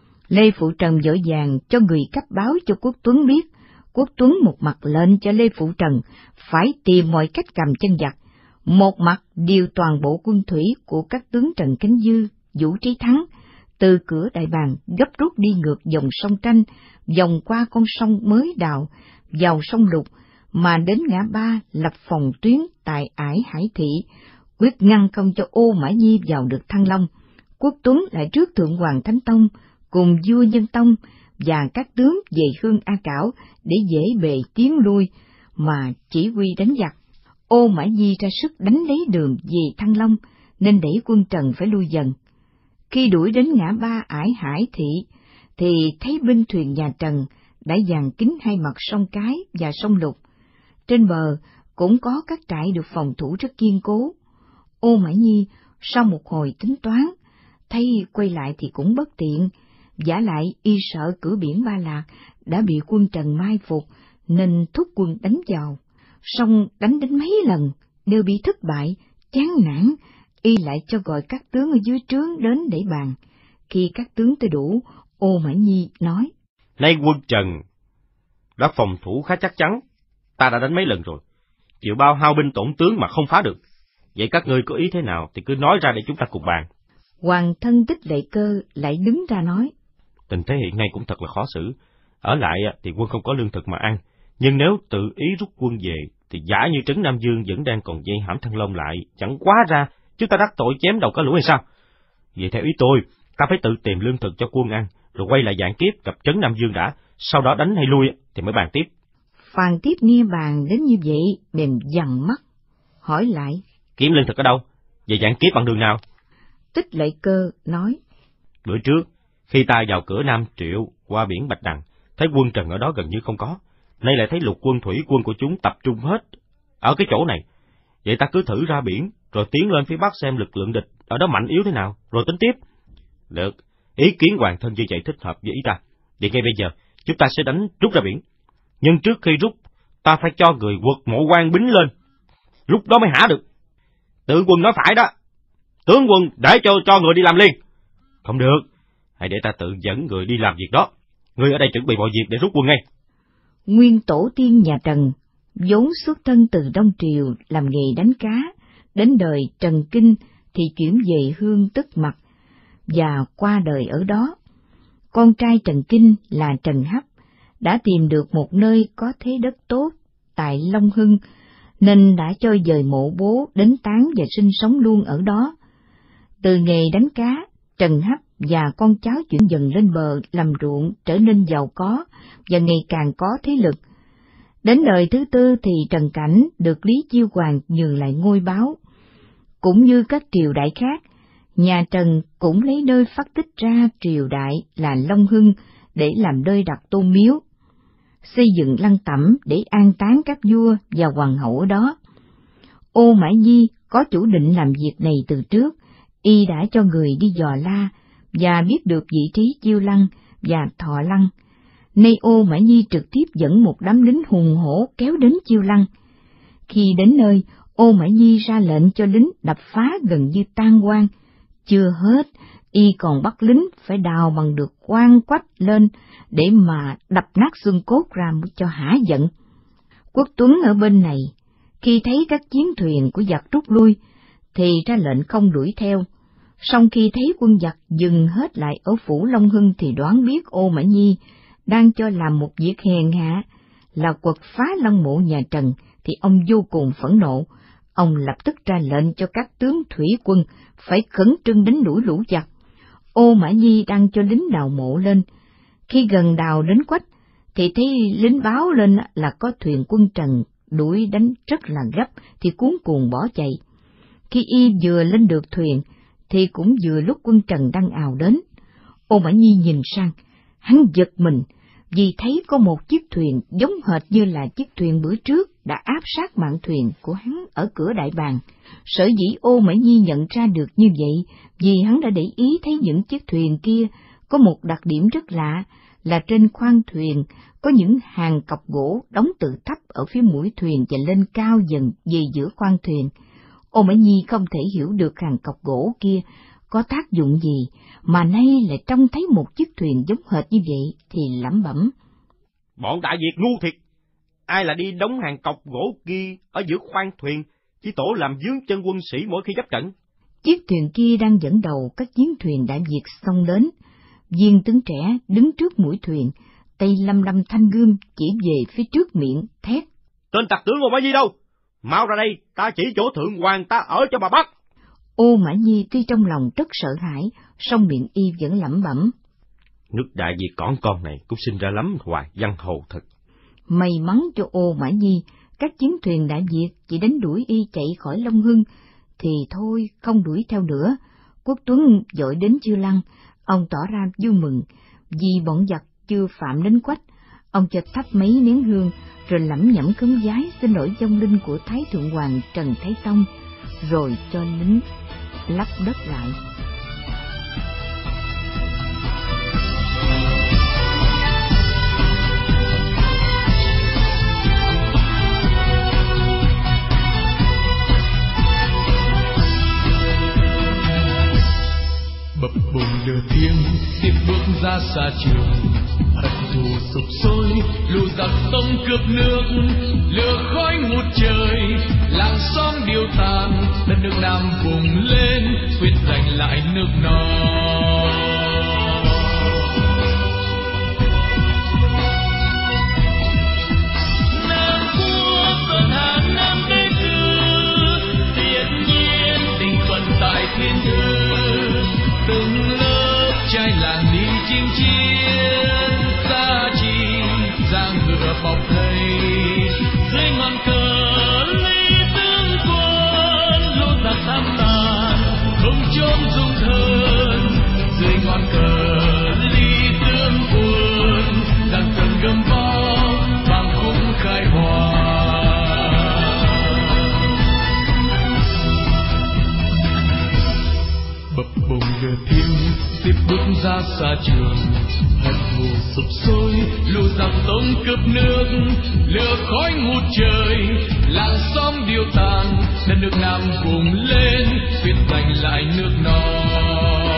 Lê Phụ Trần vội vàng cho người cấp báo cho Quốc Tuấn biết. Quốc Tuấn một mặt lệnh cho Lê Phụ Trần phải tìm mọi cách cầm chân giặc, một mặt điều toàn bộ quân thủy của các tướng Trần Khánh Dư, Vũ Trí Thắng từ cửa Đại Bàng gấp rút đi ngược dòng sông Tranh, vòng qua con sông mới đào, vào sông Lục, mà đến ngã ba lập phòng tuyến tại ải Hải Thị, quyết ngăn không cho Ô Mã Nhi vào được Thăng Long. Quốc Tuấn lại trước Thượng Hoàng Thánh Tông cùng vua Nhân Tông và các tướng về Hương A Cảo để dễ bề tiến lui mà chỉ huy đánh giặc. Ô Mã Nhi ra sức đánh lấy đường về Thăng Long nên đẩy quân Trần phải lui dần. Khi đuổi đến ngã ba ải Hải Thị thì thấy binh thuyền nhà Trần đã dàn kín hai mặt sông Cái và sông Lục. Trên bờ cũng có các trại được phòng thủ rất kiên cố. Ô Mã Nhi sau một hồi tính toán, thấy quay lại thì cũng bất tiện, vả lại y sợ cửa biển Ba Lạc đã bị quân Trần mai phục nên thúc quân đánh vào, song đánh đến mấy lần đều bị thất bại, chán nản, y lại cho gọi các tướng ở dưới trướng đến để bàn. Khi các tướng tới đủ, Ô Mã Nhi nói: Nay quân Trần đã phòng thủ khá chắc chắn, ta đã đánh mấy lần rồi, chịu bao hao binh tổn tướng mà không phá được. Vậy các ngươi có ý thế nào thì cứ nói ra để chúng ta cùng bàn. Hoàng thân Tích Lệ Cơ lại đứng ra nói: Tình thế hiện nay cũng thật là khó xử. Ở lại thì quân không có lương thực mà ăn, nhưng nếu tự ý rút quân về thì giả như trấn Nam Dương vẫn đang còn dây hãm Thăng Long lại, chẳng quá ra chúng ta đắc tội chém đầu cá lũ hay sao? Vậy theo ý tôi, ta phải tự tìm lương thực cho quân ăn, rồi quay lại Vạn Kiếp gặp trấn Nam Dương đã, sau đó đánh hay lui thì mới bàn tiếp. Phan Tiếp nghe bàn đến như vậy, bèn dằn mắt, hỏi lại: Kiếm lương thực ở đâu? Về Vạn Kiếp bằng đường nào? Tích Lệ Cơ nói: Bữa trước, khi ta vào cửa Nam Triệu, qua biển Bạch Đằng, thấy quân Trần ở đó gần như không có, nay lại thấy lục quân thủy quân của chúng tập trung hết ở cái chỗ này. Vậy ta cứ thử ra biển, rồi tiến lên phía bắc xem lực lượng địch ở đó mạnh yếu thế nào, rồi tính tiếp. Được, ý kiến hoàng thân như vậy thích hợp với ý ta. Vậy ngay bây giờ, chúng ta sẽ đánh rút ra biển. Nhưng trước khi rút, ta phải cho người quật mộ quan bính lên, lúc đó mới hả được. Tướng quân nói phải đó. Tướng quân để cho cho người đi làm liền. Không được, hãy để ta tự dẫn người đi làm việc đó. Người ở đây chuẩn bị mọi việc để rút quân ngay. Nguyên tổ tiên nhà Trần, vốn xuất thân từ Đông Triều làm nghề đánh cá, đến đời Trần Kinh thì chuyển về Hương Tức Mặc, và qua đời ở đó. Con trai Trần Kinh là Trần Hấp đã tìm được một nơi có thế đất tốt tại Long Hưng, nên đã cho dời mộ bố đến táng và sinh sống luôn ở đó. Từ nghề đánh cá, Trần Hấp và con cháu chuyển dần lên bờ làm ruộng, trở nên giàu có và ngày càng có thế lực. Đến đời thứ tư thì Trần Cảnh được Lý Chiêu Hoàng nhường lại ngôi báo. Cũng như các triều đại khác, nhà Trần cũng lấy nơi phát tích ra triều đại là Long Hưng để làm nơi đặt tôn miếu, xây dựng lăng tẩm để an táng các vua và hoàng hậu ở đó. Ô Mã Nhi có chủ định làm việc này từ trước, y đã cho người đi dò la và biết được vị trí Chiêu Lăng và Thọ Lăng. Nay Ô Mã Nhi trực tiếp dẫn một đám lính hùng hổ kéo đến Chiêu Lăng. Khi đến nơi, Ô Mã Nhi ra lệnh cho lính đập phá gần như tan hoang. Chưa hết, y còn bắt lính phải đào bằng được quan quách lên để mà đập nát xương cốt ra cho hả giận. Quốc Tuấn ở bên này, khi thấy các chiến thuyền của giặc rút lui, thì ra lệnh không đuổi theo. Song khi thấy quân giặc dừng hết lại ở phủ Long Hưng thì đoán biết Ô Mã Nhi đang cho làm một việc hèn hạ là quật phá lăng mộ nhà Trần, thì ông vô cùng phẫn nộ. Ông lập tức ra lệnh cho các tướng thủy quân phải khẩn trương đánh đuổi lũ giặc. Ô Mã Nhi đang cho lính đào mộ lên. Khi gần đào đến quách, thì thấy lính báo lên là có thuyền quân Trần đuổi đánh rất là gấp, thì cuống cuồng bỏ chạy. Khi y vừa lên được thuyền, thì cũng vừa lúc quân Trần đang ào đến. Ô Mã Nhi nhìn sang, hắn giật mình, vì thấy có một chiếc thuyền giống hệt như là chiếc thuyền bữa trước đã áp sát mạn thuyền của hắn ở cửa đại bàng. Sở dĩ Ô Mã Nhi nhận ra được như vậy, vì hắn đã để ý thấy những chiếc thuyền kia có một đặc điểm rất lạ, là trên khoang thuyền có những hàng cọc gỗ đóng từ thấp ở phía mũi thuyền và lên cao dần về giữa khoang thuyền. Ô Mã Nhi không thể hiểu được hàng cọc gỗ kia có tác dụng gì, mà nay lại trông thấy một chiếc thuyền giống hệt như vậy, thì lẩm bẩm: Bọn đại Việt ngu thiệt! Ai là đi đóng hàng cọc gỗ kia ở giữa khoang thuyền, chỉ tổ làm vướng chân quân sĩ mỗi khi giáp trận. Chiếc thuyền kia đang dẫn đầu các chiến thuyền đại Việt xông đến. Viên tướng trẻ đứng trước mũi thuyền, tay lăm lăm thanh gươm chỉ về phía trước miệng, thét: Tên tặc tướng Ô Mã Nhi đâu? Mau ra đây, ta chỉ chỗ thượng hoàng ta ở cho bà bắt. Ô Mã Nhi tuy trong lòng rất sợ hãi, song miệng y vẫn lẩm bẩm: Nước đại Việt cỏn con này cũng sinh ra lắm hoài văn hồ thật. May mắn cho Ô Mã Nhi, các chiến thuyền đại Việt chỉ đánh đuổi y chạy khỏi Long Hưng, thì thôi không đuổi theo nữa. Quốc Tuấn vội đến Chiêu Lăng, ông tỏ ra vui mừng, vì bọn giặc chưa phạm đến Quách, ông cho thắp mấy nén hương, rồi lẩm nhẩm cúng vái xin lỗi vong linh của Thái Thượng Hoàng Trần Thái Tông, rồi cho lính lấp đất lại. Bập bùng lửa thiêng tiếp bước ra xa trường, hận thù sục sôi lũ giặc tông cướp nước, lửa khói ngút trời, làng xóm điêu tàn, đất nước Nam vùng lên quyết giành lại nước non. Nam quốc sơn hà Nam đế cư, thiên nhiên tình phận tại thiên thư, từng lớp trai làng đi chinh chiến, xa chi giang ngựa bọc thầy, dưới ngọn cờ lý tướng quân, lũ giặc tham tàn không chốn dung thân, dưới ngọn cờ lý tướng quân, giặc cần gầm bao bằng khung khai hòa. Bập bùng lửa thiêng tiếp bước ra xa trường, hận thù sục sôi lũ giặc tông cướp nước, lửa khói ngút trời, làng xóm điêu tàn, đất nước Nam vùng lên quyết giành lại nước non.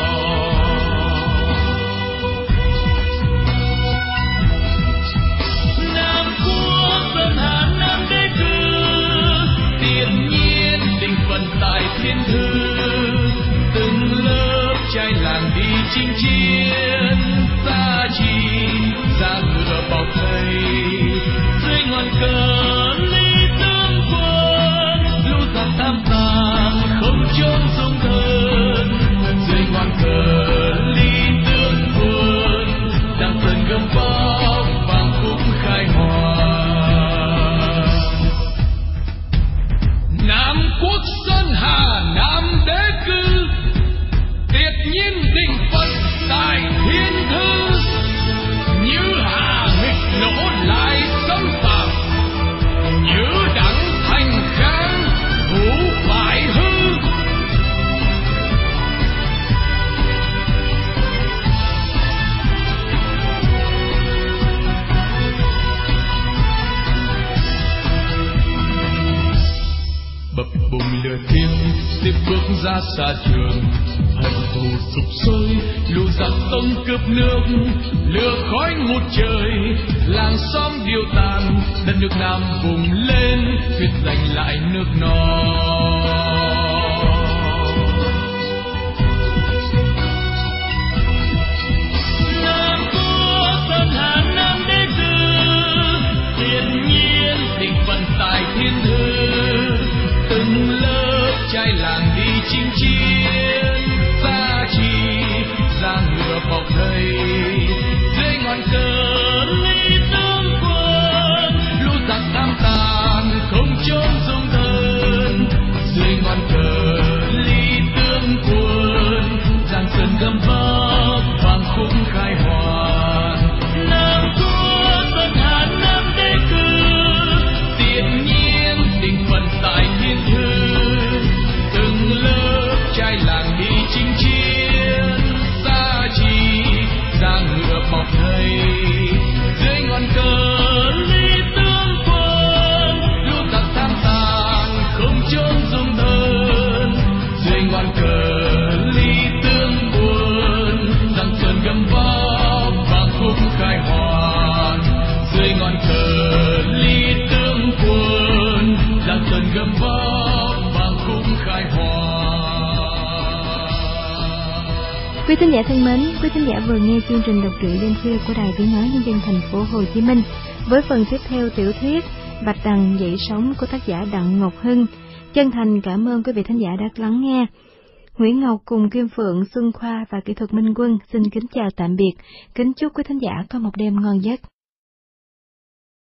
Nam quốc sơn hà Nam đế cư, thiên nhiên định phận tại thiên thư, từng lớp trai làng đi chinh chiến, xa chi ra ngựa bọc thầy, dưới ngọn cờ lý tướng quân, lũ giặc tham tàn không chốn dung thân, dưới ngọn cờ lý tướng quân, đang dần gầm bao bằng khúc khai hòa. Nam quốc sơn hà Nam đế cư, tuyệt nhiên định phận tại thiên thư, như hà nghịch nổ lại xâm phạm, như đặng thành khang vũ bại hư. Bập bùng lửa thiêng tiếp bước ra xa trường, hận thù sục sôi lũ giặc tông cướp nước, lửa khói ngút trời, làng xóm điêu tàn, đất nước Nam vùng lên quyết giành lại nước non. Nam quốc sơn hà Nam đế cư, thiên nhiên định phận tại thiên thư, từng lớp trai làng đi chinh chiến, xa chi ra ngựa bọc thầy, dưới ngọn cờ lý tướng quân, lũ giặc tham tàn không chốn dung thân, dưới ngọn cờ lý tướng quân, giang sơn gầm vóc vàng khúc khai hoàn. Nam quốc sơn hà Nam đế cư, thiên nhiên định phận tại thiên thư, từng lớp trai làng đi chinh chiến, xa chi ra ngựa bọc thầy, dưới ngọn cờ lý tướng quân, lũ giặc tham tàn không chốn dung thân, dưới ngọn cờ lý tướng quân, giang sơn gầm vóc vàng khúc khai hoàn, dưới ngọn cờ lý tướng quân, giang sơn gầm vóc vàng khúc khai hoàn. Quý thính giả thân mến, quý thính giả vừa nghe chương trình đọc truyện đêm khuya của Đài Tiếng nói Nhân dân thành phố Hồ Chí Minh với phần tiếp theo tiểu thuyết Bạch Đằng dậy sóng của tác giả Đặng Ngọc Hưng. Chân thành cảm ơn quý vị thính giả đã lắng nghe. Nguyễn Ngọc cùng Kim Phượng, Xuân Khoa và kỹ thuật Minh Quân xin kính chào tạm biệt, kính chúc quý thính giả có một đêm ngon giấc.